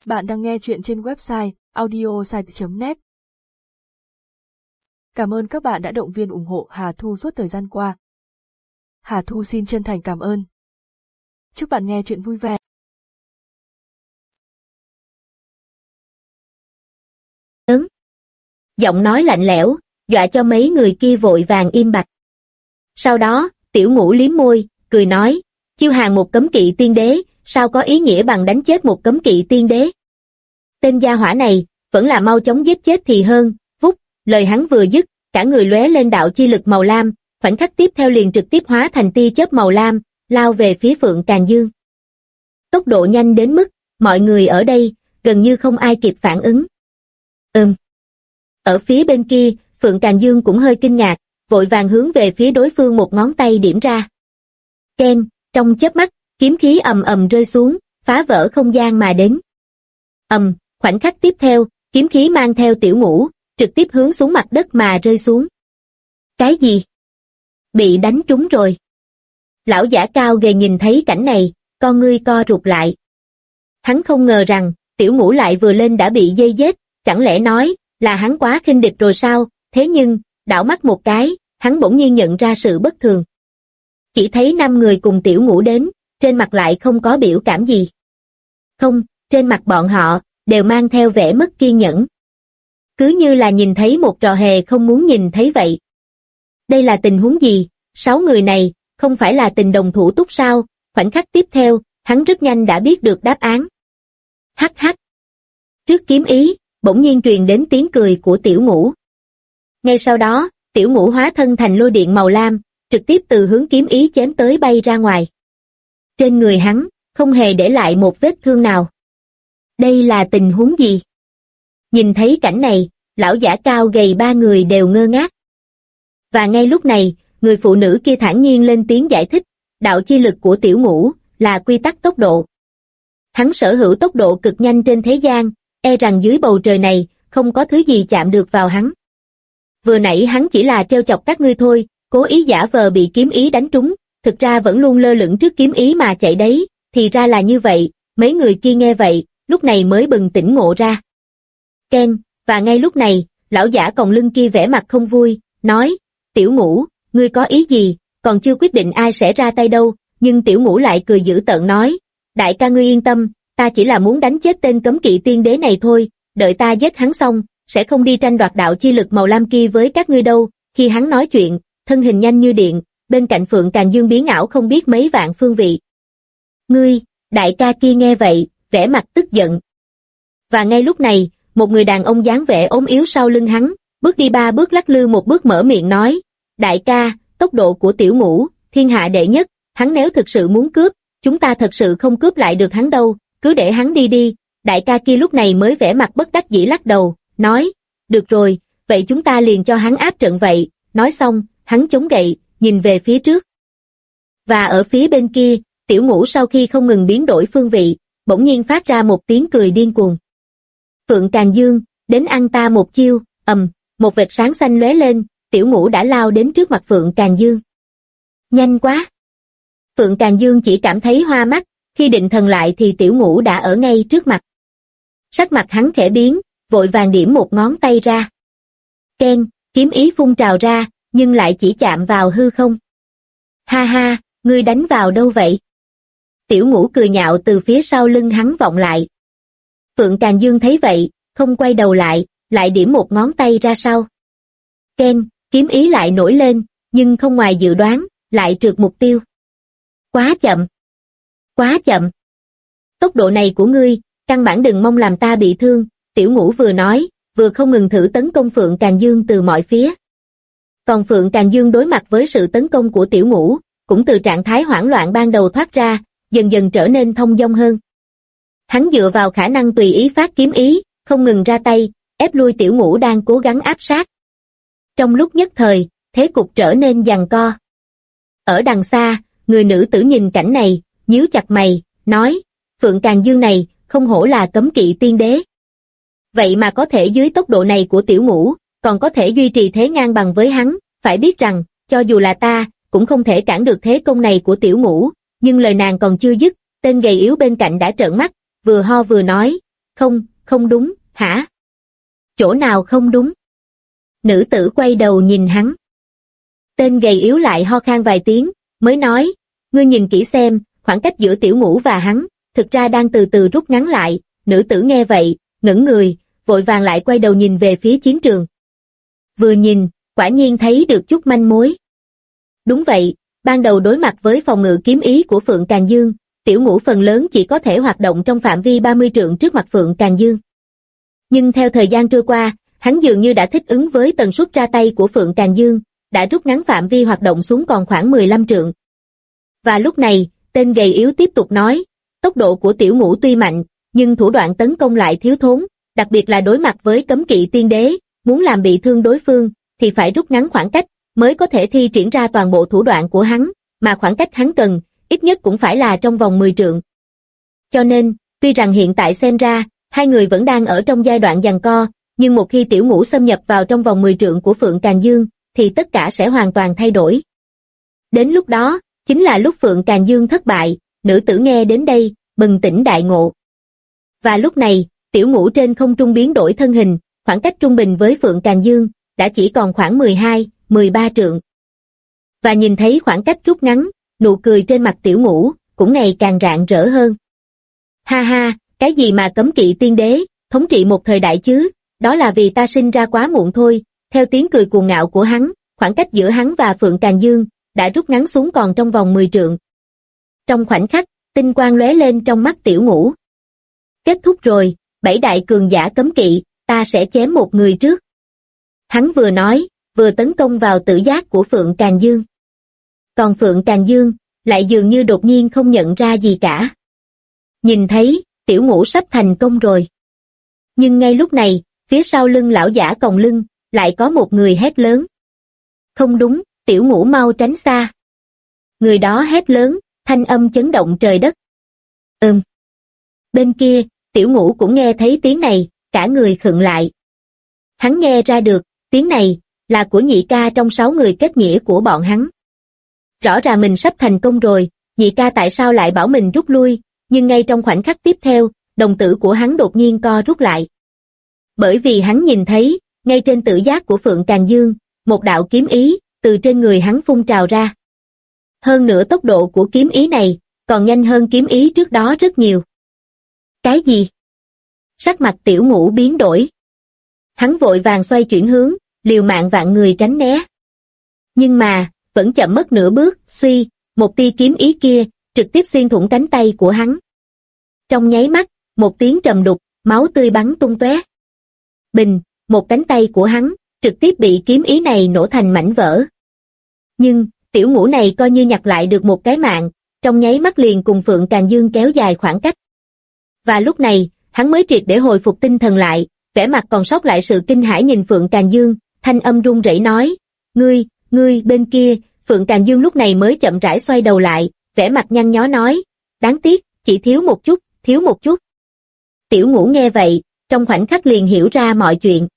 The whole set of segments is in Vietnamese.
Bạn đang nghe chuyện trên website audiosite.net. Cảm ơn các bạn đã động viên ủng hộ Hà Thu suốt thời gian qua. Hà Thu xin chân thành cảm ơn. Chúc bạn nghe chuyện vui vẻ. Lớn. Giọng nói lạnh lẽo, dọa cho mấy người kia vội vàng im bặt. Sau đó, Tiểu Ngũ liếm môi, cười nói, chiêu hàng một cấm kỵ tiên đế, sao có ý nghĩa bằng đánh chết một cấm kỵ tiên đế. Tên gia hỏa này, vẫn là mau chóng giết chết thì hơn. Vút, lời hắn vừa dứt, cả người lóe lên đạo chi lực màu lam, khoảnh khắc tiếp theo liền trực tiếp hóa thành tia chớp màu lam, lao về phía Phượng Càn Dương. Tốc độ nhanh đến mức, mọi người ở đây, gần như không ai kịp phản ứng. Ở phía bên kia, Phượng Càn Dương cũng hơi kinh ngạc, vội vàng hướng về phía đối phương một ngón tay điểm ra. Ken, trong chớp mắt, kiếm khí ầm ầm rơi xuống, phá vỡ không gian mà đến. Khoảnh khắc tiếp theo, kiếm khí mang theo Tiểu Ngũ, trực tiếp hướng xuống mặt đất mà rơi xuống. Cái gì? Bị đánh trúng rồi. Lão giả cao gầy nhìn thấy cảnh này, con ngươi co rụt lại. Hắn không ngờ rằng, Tiểu Ngũ lại vừa lên đã bị dây dết, chẳng lẽ nói, là hắn quá khinh địch rồi sao? Thế nhưng, đảo mắt một cái, hắn bỗng nhiên nhận ra sự bất thường. Chỉ thấy 5 người cùng Tiểu Ngũ đến, trên mặt lại không có biểu cảm gì. Không, trên mặt bọn họ, đều mang theo vẻ mất kiên nhẫn. Cứ như là nhìn thấy một trò hề không muốn nhìn thấy vậy. Đây là tình huống gì? 6 người này, không phải là tình đồng thủ túc sao? Khoảnh khắc tiếp theo, hắn rất nhanh đã biết được đáp án. Hắc hắc. Trước kiếm ý, bỗng nhiên truyền đến tiếng cười của Tiểu Ngũ. Ngay sau đó, Tiểu Ngũ hóa thân thành lôi điện màu lam, trực tiếp từ hướng kiếm ý chém tới bay ra ngoài. Trên người hắn, không hề để lại một vết thương nào. Đây là tình huống gì? Nhìn thấy cảnh này, lão giả cao gầy 3 người đều ngơ ngác. Và ngay lúc này, người phụ nữ kia thản nhiên lên tiếng giải thích, đạo chi lực của Tiểu Ngũ là quy tắc tốc độ. Hắn sở hữu tốc độ cực nhanh trên thế gian, e rằng dưới bầu trời này, không có thứ gì chạm được vào hắn. Vừa nãy hắn chỉ là trêu chọc các ngươi thôi, cố ý giả vờ bị kiếm ý đánh trúng, thực ra vẫn luôn lơ lửng trước kiếm ý mà chạy đấy, thì ra là như vậy. Mấy người kia nghe vậy, lúc này mới bừng tỉnh ngộ ra. Ken, và ngay lúc này, lão giả còng lưng kia vẻ mặt không vui, nói, Tiểu Ngũ, ngươi có ý gì, còn chưa quyết định ai sẽ ra tay đâu, nhưng Tiểu Ngũ lại cười dữ tợn nói, đại ca ngươi yên tâm, ta chỉ là muốn đánh chết tên cấm kỵ tiên đế này thôi, đợi ta giết hắn xong, sẽ không đi tranh đoạt đạo chi lực màu lam kia với các ngươi đâu. Khi hắn nói chuyện, thân hình nhanh như điện, bên cạnh Phượng Càn Dương biến ảo không biết mấy vạn phương vị. Ngươi, đại ca kia nghe vậy, vẻ mặt tức giận. Và ngay lúc này, một người đàn ông dáng vẻ ốm yếu sau lưng hắn, bước đi 3 bước lắc lư một bước mở miệng nói, đại ca, tốc độ của Tiểu Ngũ, thiên hạ đệ nhất, hắn nếu thực sự muốn cướp, chúng ta thật sự không cướp lại được hắn đâu, cứ để hắn đi đi. Đại ca kia lúc này mới vẻ mặt bất đắc dĩ lắc đầu, nói, được rồi, vậy chúng ta liền cho hắn áp trận vậy. Nói xong, hắn chống gậy, nhìn về phía trước. Và ở phía bên kia, Tiểu Ngũ sau khi không ngừng biến đổi phương vị, bỗng nhiên phát ra một tiếng cười điên cuồng. Phượng Càn Dương, đến ăn ta một chiêu. Một vệt sáng xanh lóe lên, Tiểu Ngũ đã lao đến trước mặt Phượng Càn Dương. Nhanh quá! Phượng Càn Dương chỉ cảm thấy hoa mắt, khi định thần lại thì Tiểu Ngũ đã ở ngay trước mặt. Sắc mặt hắn khẽ biến, vội vàng điểm một ngón tay ra. Ken, kiếm ý phun trào ra, nhưng lại chỉ chạm vào hư không. Ha ha, ngươi đánh vào đâu vậy? Tiểu Ngũ cười nhạo từ phía sau lưng hắn vọng lại. Phượng Càn Dương thấy vậy, không quay đầu lại, lại điểm một ngón tay ra sau. Ken, kiếm ý lại nổi lên, nhưng không ngoài dự đoán, lại trượt mục tiêu. Quá chậm! Quá chậm! Tốc độ này của ngươi, căn bản đừng mong làm ta bị thương. Tiểu Ngũ vừa nói, vừa không ngừng thử tấn công Phượng Càn Dương từ mọi phía. Còn Phượng Càn Dương đối mặt với sự tấn công của Tiểu Ngũ, cũng từ trạng thái hoảng loạn ban đầu thoát ra, dần dần trở nên thông dong hơn. Hắn dựa vào khả năng tùy ý phát kiếm ý, không ngừng ra tay, ép lui Tiểu Ngũ đang cố gắng áp sát. Trong lúc nhất thời, thế cục trở nên giằng co. Ở đằng xa, người nữ tử nhìn cảnh này, nhíu chặt mày, nói, Phượng Càn Dương này, không hổ là cấm kỵ tiên đế. Vậy mà có thể dưới tốc độ này của Tiểu Ngũ, còn có thể duy trì thế ngang bằng với hắn, phải biết rằng, cho dù là ta, cũng không thể cản được thế công này của Tiểu Ngũ. Nhưng lời nàng còn chưa dứt, tên gầy yếu bên cạnh đã trợn mắt, vừa ho vừa nói, không đúng, hả? Chỗ nào không đúng? Nữ tử quay đầu nhìn hắn. Tên gầy yếu lại ho khan vài tiếng, mới nói, ngươi nhìn kỹ xem, khoảng cách giữa Tiểu Ngũ và hắn, thực ra đang từ từ rút ngắn lại. Nữ tử nghe vậy, ngẩng người, vội vàng lại quay đầu nhìn về phía chiến trường. Vừa nhìn, quả nhiên thấy được chút manh mối. Đúng vậy, ban đầu đối mặt với phòng ngự kiếm ý của Phượng Càn Dương, Tiểu Ngũ phần lớn chỉ có thể hoạt động trong phạm vi 30 trượng trước mặt Phượng Càn Dương. Nhưng theo thời gian trôi qua, hắn dường như đã thích ứng với tần suất ra tay của Phượng Càn Dương, đã rút ngắn phạm vi hoạt động xuống còn khoảng 15 trượng. Và lúc này, tên gầy yếu tiếp tục nói, tốc độ của Tiểu Ngũ tuy mạnh, nhưng thủ đoạn tấn công lại thiếu thốn, đặc biệt là đối mặt với cấm kỵ tiên đế, muốn làm bị thương đối phương, thì phải rút ngắn khoảng cách, mới có thể thi triển ra toàn bộ thủ đoạn của hắn, mà khoảng cách hắn cần, ít nhất cũng phải là trong vòng 10 trượng. Cho nên, tuy rằng hiện tại xem ra, hai người vẫn đang ở trong giai đoạn giằng co, nhưng một khi Tiểu Ngũ xâm nhập vào trong vòng 10 trượng của Phượng Càn Dương, thì tất cả sẽ hoàn toàn thay đổi. Đến lúc đó, chính là lúc Phượng Càn Dương thất bại. Nữ tử nghe đến đây, bừng tỉnh đại ngộ. Và lúc này, Tiểu Ngũ trên không trung biến đổi thân hình, khoảng cách trung bình với Phượng Càn Dương, đã chỉ còn khoảng 12, 13 trượng. Và nhìn thấy khoảng cách rút ngắn, nụ cười trên mặt Tiểu Ngũ cũng ngày càng rạng rỡ hơn. Ha ha, cái gì mà cấm kỵ tiên đế, thống trị một thời đại chứ, đó là vì ta sinh ra quá muộn thôi. Theo tiếng cười cuồng ngạo của hắn, khoảng cách giữa hắn và Phượng Càn Dương đã rút ngắn xuống còn trong vòng 10 trượng. Trong khoảnh khắc, tinh quang lóe lên trong mắt Tiểu Ngũ. Kết thúc rồi, 7 đại cường giả cấm kỵ, ta sẽ chém một người trước. Hắn vừa nói, vừa tấn công vào tử giác của Phượng Càn Dương. Còn Phượng Càn Dương lại dường như đột nhiên không nhận ra gì cả. Nhìn thấy, Tiểu Ngũ sắp thành công rồi. Nhưng ngay lúc này, phía sau lưng lão giả còng lưng, lại có một người hét lớn. Không đúng, Tiểu Ngũ mau tránh xa. Người đó hét lớn, thanh âm chấn động trời đất. Bên kia, Tiểu Ngũ cũng nghe thấy tiếng này, cả người khựng lại. Hắn nghe ra được, tiếng này là của nhị ca trong 6 người kết nghĩa của bọn hắn. Rõ ràng mình sắp thành công rồi, nhị ca tại sao lại bảo mình rút lui, nhưng ngay trong khoảnh khắc tiếp theo, đồng tử của hắn đột nhiên co rút lại. Bởi vì hắn nhìn thấy, ngay trên tử giác của Phượng Càn Dương, một đạo kiếm ý từ trên người hắn phun trào ra. Hơn nữa tốc độ của kiếm ý này còn nhanh hơn kiếm ý trước đó rất nhiều. Cái gì? Sắc mặt Tiểu Ngũ biến đổi. Hắn vội vàng xoay chuyển hướng, liều mạng vạn người tránh né. Nhưng mà, vẫn chậm mất nửa bước, suy, một tia kiếm ý kia trực tiếp xuyên thủng cánh tay của hắn. Trong nháy mắt, một tiếng trầm đục, máu tươi bắn tung tóe. Bình, một cánh tay của hắn trực tiếp bị kiếm ý này nổ thành mảnh vỡ. Nhưng, Tiểu Ngũ này coi như nhặt lại được một cái mạng, trong nháy mắt liền cùng Phượng Càn Dương kéo dài khoảng cách. Và lúc này, hắn mới triệt để hồi phục tinh thần lại, vẻ mặt còn sót lại sự kinh hãi nhìn Phượng Càn Dương, thanh âm run rẩy nói, ngươi bên kia. Phượng Càn Dương lúc này mới chậm rãi xoay đầu lại, vẻ mặt nhăn nhó nói, đáng tiếc, chỉ thiếu một chút. Tiểu Ngũ nghe vậy, trong khoảnh khắc liền hiểu ra mọi chuyện.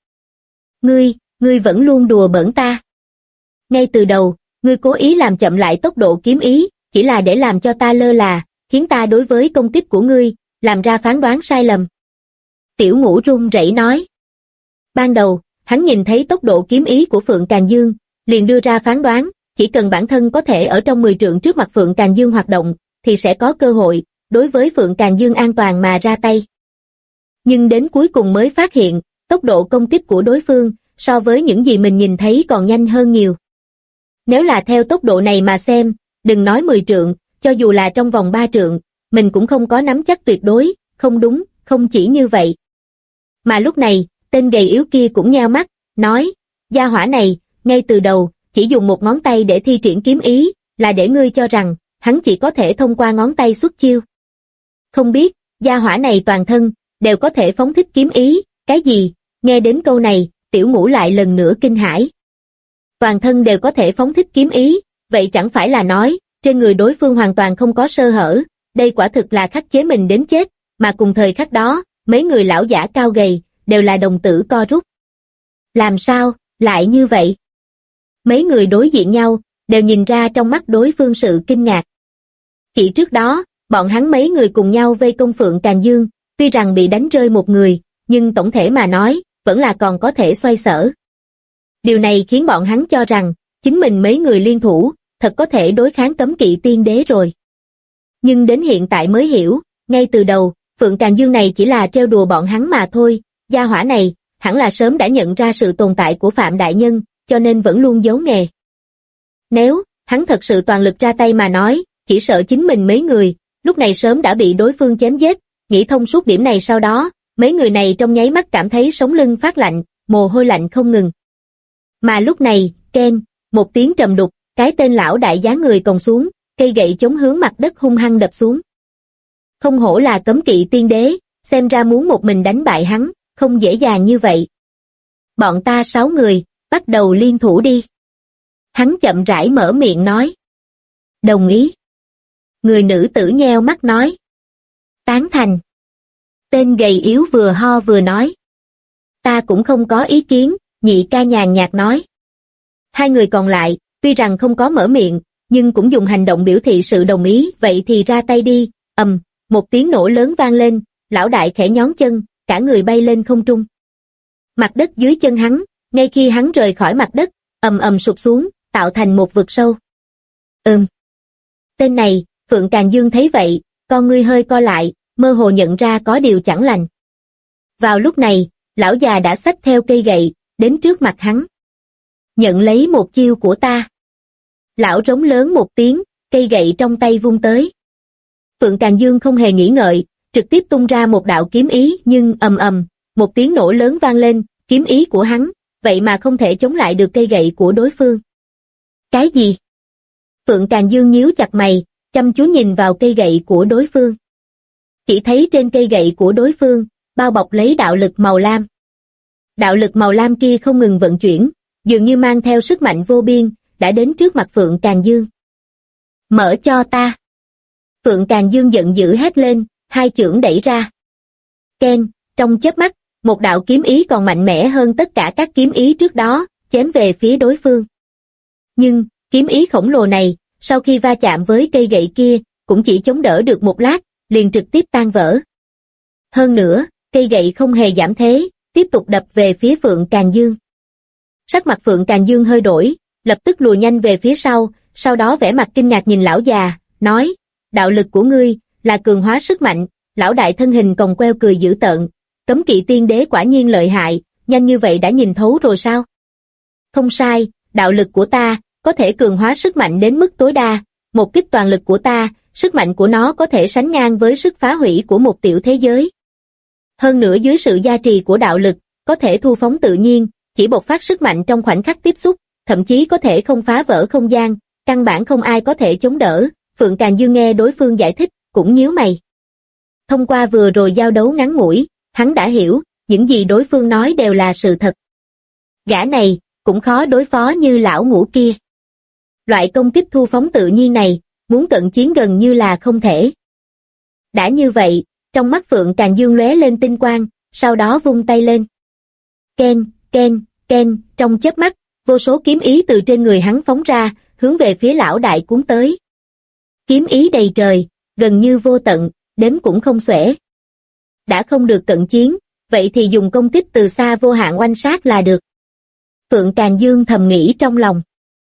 Ngươi vẫn luôn đùa bỡn ta. Ngay từ đầu, ngươi cố ý làm chậm lại tốc độ kiếm ý, chỉ là để làm cho ta lơ là, khiến ta đối với công kích của ngươi làm ra phán đoán sai lầm. Tiểu Ngũ run rẩy nói. Ban đầu, hắn nhìn thấy tốc độ kiếm ý của Phượng Càn Dương, liền đưa ra phán đoán, chỉ cần bản thân có thể ở trong 10 trượng trước mặt Phượng Càn Dương hoạt động, thì sẽ có cơ hội, đối với Phượng Càn Dương an toàn mà ra tay. Nhưng đến cuối cùng mới phát hiện, tốc độ công kích của đối phương, so với những gì mình nhìn thấy còn nhanh hơn nhiều. Nếu là theo tốc độ này mà xem, đừng nói 10 trượng, cho dù là trong vòng 3 trượng, mình cũng không có nắm chắc tuyệt đối, không đúng, không chỉ như vậy. Mà lúc này, tên gầy yếu kia cũng nheo mắt, nói, gia hỏa này, ngay từ đầu, chỉ dùng một ngón tay để thi triển kiếm ý, là để ngươi cho rằng, hắn chỉ có thể thông qua ngón tay xuất chiêu. Không biết, gia hỏa này toàn thân, đều có thể phóng thích kiếm ý, cái gì? Nghe đến câu này, Tiểu Ngũ lại lần nữa kinh hãi. Toàn thân đều có thể phóng thích kiếm ý, vậy chẳng phải là nói, trên người đối phương hoàn toàn không có sơ hở, đây quả thực là khắc chế mình đến chết, mà cùng thời khắc đó, mấy người lão giả cao gầy, đều là đồng tử co rút. Làm sao, lại như vậy? Mấy người đối diện nhau, đều nhìn ra trong mắt đối phương sự kinh ngạc. Chỉ trước đó, bọn hắn mấy người cùng nhau vây công Phượng Càn Dương, tuy rằng bị đánh rơi một người, nhưng tổng thể mà nói, vẫn là còn có thể xoay sở. Điều này khiến bọn hắn cho rằng, chính mình mấy người liên thủ, thật có thể đối kháng cấm kỵ tiên đế rồi. Nhưng đến hiện tại mới hiểu, ngay từ đầu, Phượng Càn Dương này chỉ là trêu đùa bọn hắn mà thôi, gia hỏa này, hẳn là sớm đã nhận ra sự tồn tại của Phạm Đại Nhân, cho nên vẫn luôn giấu nghề. Nếu, hắn thật sự toàn lực ra tay mà nói, chỉ sợ chính mình mấy người, lúc này sớm đã bị đối phương chém giết, nghĩ thông suốt điểm này sau đó, mấy người này trong nháy mắt cảm thấy sống lưng phát lạnh, mồ hôi lạnh không ngừng. Mà lúc này, keng, một tiếng trầm đục, cái tên lão đại dáng người còng xuống, cây gậy chống hướng mặt đất hung hăng đập xuống. Không hổ là cấm kỵ tiên đế, xem ra muốn một mình đánh bại hắn, không dễ dàng như vậy. Bọn ta 6 người, bắt đầu liên thủ đi. Hắn chậm rãi mở miệng nói. Đồng ý. Người nữ tử nheo mắt nói. Tán thành. Tên gầy yếu vừa ho vừa nói. Ta cũng không có ý kiến, nhị ca nhàn nhạt nói. Hai người còn lại, tuy rằng không có mở miệng, nhưng cũng dùng hành động biểu thị sự đồng ý, vậy thì ra tay đi, một tiếng nổ lớn vang lên, lão đại khẽ nhón chân, cả người bay lên không trung. Mặt đất dưới chân hắn, ngay khi hắn rời khỏi mặt đất, sụp xuống, tạo thành một vực sâu. Tên này, Phượng Càn Dương thấy vậy, con ngươi hơi co lại, mơ hồ nhận ra có điều chẳng lành. Vào lúc này, lão già đã xách theo cây gậy, đến trước mặt hắn. Nhận lấy một chiêu của ta. Lão rống lớn một tiếng, cây gậy trong tay vung tới. Phượng Càn Dương không hề nghĩ ngợi, trực tiếp tung ra một đạo kiếm ý, nhưng một tiếng nổ lớn vang lên, kiếm ý của hắn, vậy mà không thể chống lại được cây gậy của đối phương. Cái gì? Phượng Càn Dương nhíu chặt mày, chăm chú nhìn vào cây gậy của đối phương. Chỉ thấy trên cây gậy của đối phương, bao bọc lấy đạo lực màu lam. Đạo lực màu lam kia không ngừng vận chuyển, dường như mang theo sức mạnh vô biên, đã đến trước mặt Phượng Càn Dương. Mở cho ta. Phượng Càn Dương giận dữ hét lên, hai chưởng đẩy ra. Keng, trong chớp mắt, một đạo kiếm ý còn mạnh mẽ hơn tất cả các kiếm ý trước đó, chém về phía đối phương. Nhưng, kiếm ý khổng lồ này, sau khi va chạm với cây gậy kia, cũng chỉ chống đỡ được một lát, liền trực tiếp tan vỡ. Hơn nữa, cây gậy không hề giảm thế, tiếp tục đập về phía Phượng Càn Dương. Sắc mặt Phượng Càn Dương hơi đổi, lập tức lùi nhanh về phía sau đó vẻ mặt kinh ngạc nhìn lão già, nói, đạo lực của ngươi, là cường hóa sức mạnh, lão đại thân hình còng queo cười dữ tợn, cấm kỵ tiên đế quả nhiên lợi hại, nhanh như vậy đã nhìn thấu rồi sao? Không sai, đạo lực của ta, có thể cường hóa sức mạnh đến mức tối đa, một kích toàn lực của ta, sức mạnh của nó có thể sánh ngang với sức phá hủy của một tiểu thế giới. Hơn nữa dưới sự gia trì của đạo lực, có thể thu phóng tự nhiên, chỉ bộc phát sức mạnh trong khoảnh khắc tiếp xúc, thậm chí có thể không phá vỡ không gian, căn bản không ai có thể chống đỡ. Phượng Càn Dương nghe đối phương giải thích, cũng nhíu mày. Thông qua vừa rồi giao đấu ngắn ngủi, hắn đã hiểu, những gì đối phương nói đều là sự thật. Gã này, cũng khó đối phó như lão ngũ kia. Loại công kích thu phóng tự nhiên này, muốn cận chiến gần như là không thể. Đã như vậy, trong mắt Phượng Càn Dương lóe lên tinh quang, sau đó vung tay lên. Keng, keng, keng, trong chớp mắt, vô số kiếm ý từ trên người hắn phóng ra, hướng về phía lão đại cuốn tới. Kiếm ý đầy trời, gần như vô tận, đếm cũng không xuể. Đã không được cận chiến, vậy thì dùng công kích từ xa vô hạn oanh sát là được. Phượng Càn Dương thầm nghĩ trong lòng.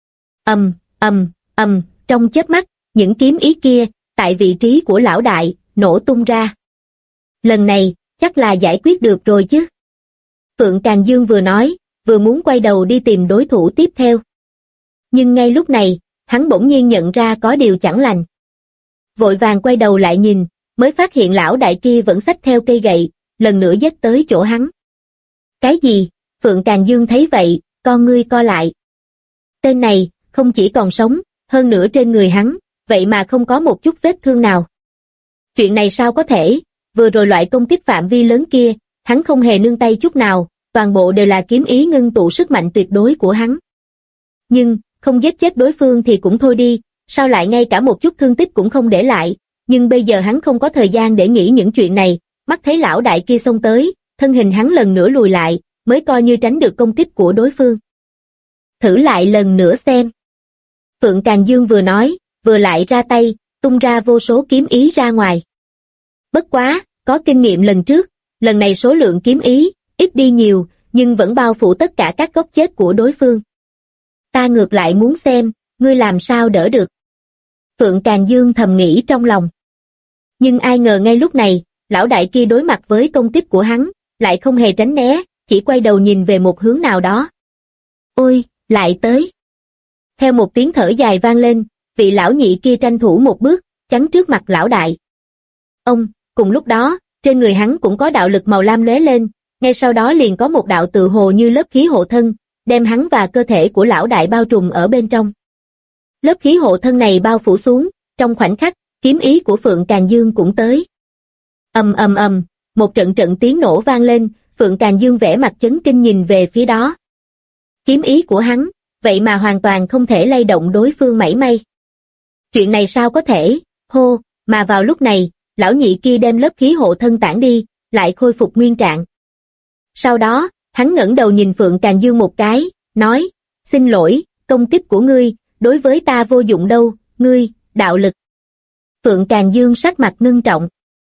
Trong chớp mắt, những kiếm ý kia, tại vị trí của lão đại, nổ tung ra. Lần này, chắc là giải quyết được rồi chứ. Phượng Càn Dương vừa nói, vừa muốn quay đầu đi tìm đối thủ tiếp theo. Nhưng ngay lúc này, hắn bỗng nhiên nhận ra có điều chẳng lành. Vội vàng quay đầu lại nhìn, mới phát hiện lão đại kia vẫn xách theo cây gậy, lần nữa giết tới chỗ hắn. Cái gì? Phượng Càn Dương thấy vậy, con ngươi co lại. Tên này, không chỉ còn sống, hơn nữa trên người hắn, vậy mà không có một chút vết thương nào. Chuyện này sao có thể? Vừa rồi loại công kích phạm vi lớn kia, hắn không hề nương tay chút nào, toàn bộ đều là kiếm ý ngưng tụ sức mạnh tuyệt đối của hắn. Nhưng, không giết chết đối phương thì cũng thôi đi, sao lại ngay cả một chút thương tích cũng không để lại, nhưng bây giờ hắn không có thời gian để nghĩ những chuyện này, mắt thấy lão đại kia xông tới, thân hình hắn lần nữa lùi lại, mới coi như tránh được công kích của đối phương. Thử lại lần nữa xem. Phượng Càn Dương vừa nói, vừa lại ra tay, tung ra vô số kiếm ý ra ngoài. Bất quá, có kinh nghiệm lần trước, lần này số lượng kiếm ý, ít đi nhiều, nhưng vẫn bao phủ tất cả các góc chết của đối phương. Ta ngược lại muốn xem, ngươi làm sao đỡ được. Phượng Càn Dương thầm nghĩ trong lòng. Nhưng ai ngờ ngay lúc này, lão đại kia đối mặt với công kích của hắn, lại không hề tránh né, chỉ quay đầu nhìn về một hướng nào đó. Ôi, lại tới. Theo một tiếng thở dài vang lên, vị lão nhị kia tranh thủ một bước, chắn trước mặt lão đại. Ông, cùng lúc đó, trên người hắn cũng có đạo lực màu lam lóe lên, ngay sau đó liền có một đạo tự hồ như lớp khí hộ thân, đem hắn và cơ thể của lão đại bao trùm ở bên trong. Lớp khí hộ thân này bao phủ xuống, trong khoảnh khắc, kiếm ý của Phượng Càn Dương cũng tới. Ầm ầm ầm, một trận trận tiếng nổ vang lên, Phượng Càn Dương vẻ mặt chấn kinh nhìn về phía đó. Kiếm ý của hắn, vậy mà hoàn toàn không thể lay động đối phương mảy may. Chuyện này sao có thể, hô, mà vào lúc này, lão nhị kia đem lớp khí hộ thân tản đi, lại khôi phục nguyên trạng. Sau đó, hắn ngẩng đầu nhìn Phượng Càn Dương một cái, nói, xin lỗi, công kích của ngươi, đối với ta vô dụng đâu, ngươi, đạo lực. Phượng Càn Dương sắc mặt ngưng trọng.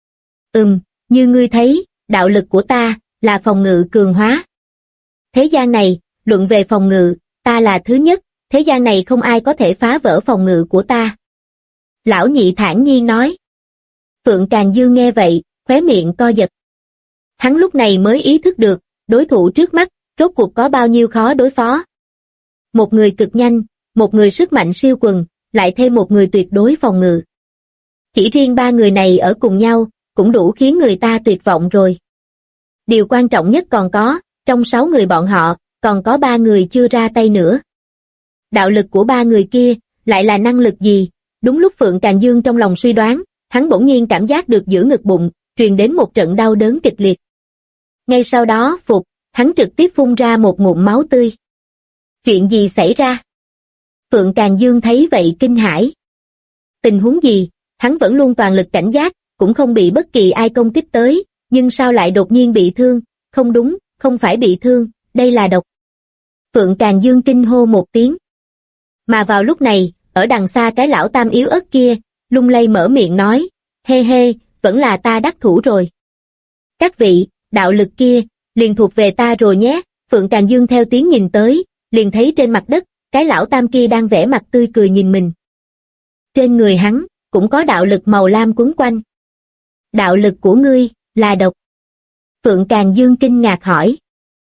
Như ngươi thấy, đạo lực của ta, là phòng ngự cường hóa. Thế gian này, luận về phòng ngự, ta là thứ nhất, thế gian này không ai có thể phá vỡ phòng ngự của ta. Lão nhị thản nhiên nói. Phượng Càn Dương nghe vậy, khóe miệng co giật. Hắn lúc này mới ý thức được, đối thủ trước mắt, rốt cuộc có bao nhiêu khó đối phó. Một người cực nhanh, một người sức mạnh siêu quần, lại thêm một người tuyệt đối phòng ngự. Chỉ riêng ba người này ở cùng nhau, cũng đủ khiến người ta tuyệt vọng rồi. Điều quan trọng nhất còn có, trong 6 người bọn họ, còn có 3 người chưa ra tay nữa. Đạo lực của 3 người kia, lại là năng lực gì? Đúng lúc Phượng Càn Dương trong lòng suy đoán, hắn bỗng nhiên cảm giác được giữa ngực bụng, truyền đến một trận đau đớn kịch liệt. Ngay sau đó, hắn trực tiếp phun ra một ngụm máu tươi. Chuyện gì xảy ra? Phượng Càn Dương thấy vậy kinh hãi. Tình huống gì? Hắn vẫn luôn toàn lực cảnh giác, cũng không bị bất kỳ ai công kích tới, nhưng sao lại đột nhiên bị thương? Không đúng, không phải bị thương, đây là độc. Phượng Càn Dương kinh hô một tiếng. Mà vào lúc này, ở đằng xa cái lão tam yếu ớt kia, lung lay mở miệng nói, hê hê, vẫn là ta đắc thủ rồi. Các vị, đạo lực kia, liền thuộc về ta rồi nhé. Phượng Càn Dương theo tiếng nhìn tới, liền thấy trên mặt đất, cái lão tam kia đang vẽ mặt tươi cười nhìn mình. Trên người hắn, cũng có đạo lực màu lam quấn quanh. Đạo lực của ngươi, là độc. Phượng Càn Dương kinh ngạc hỏi.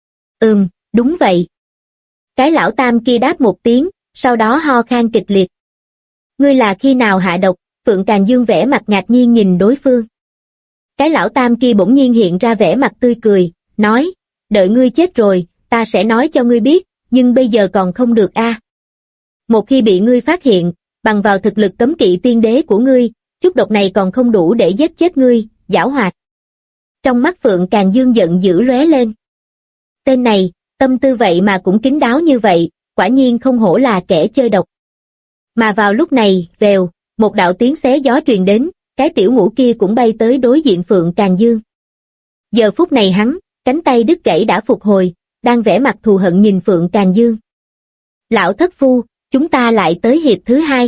Đúng vậy. Cái lão tam kia đáp một tiếng, sau đó ho khan kịch liệt. Ngươi là khi nào hạ độc? Phượng Càn Dương vẽ mặt ngạc nhiên nhìn đối phương. Cái lão tam kia bỗng nhiên hiện ra vẻ mặt tươi cười, nói, đợi ngươi chết rồi, ta sẽ nói cho ngươi biết, nhưng bây giờ còn không được a. Một khi bị ngươi phát hiện, bằng vào thực lực cấm kỵ tiên đế của ngươi, chút độc này còn không đủ để giết chết ngươi, giảo hoạt. Trong mắt Phượng Càn Dương giận dữ lóe lên. Tên này, tâm tư vậy mà cũng kín đáo như vậy, quả nhiên không hổ là kẻ chơi độc. Mà vào lúc này, vèo, một đạo tiếng xé gió truyền đến, cái tiểu ngũ kia cũng bay tới đối diện Phượng Càn Dương. Giờ phút này hắn, cánh tay đứt gãy đã phục hồi, đang vẽ mặt thù hận nhìn Phượng Càn Dương. Lão thất phu, chúng ta lại tới hiệp thứ 2.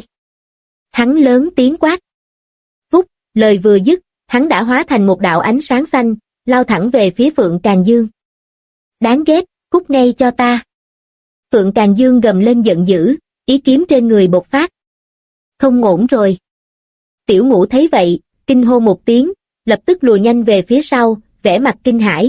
Hắn lớn tiếng quát. Phúc, lời vừa dứt, hắn đã hóa thành một đạo ánh sáng xanh, lao thẳng về phía Phượng Càn Dương. Đáng ghét, cút ngay cho ta. Phượng Càn Dương gầm lên giận dữ, ý kiếm trên người bộc phát. Không ổn rồi. Tiểu ngũ thấy vậy, kinh hô một tiếng, lập tức lùi nhanh về phía sau, vẻ mặt kinh hãi.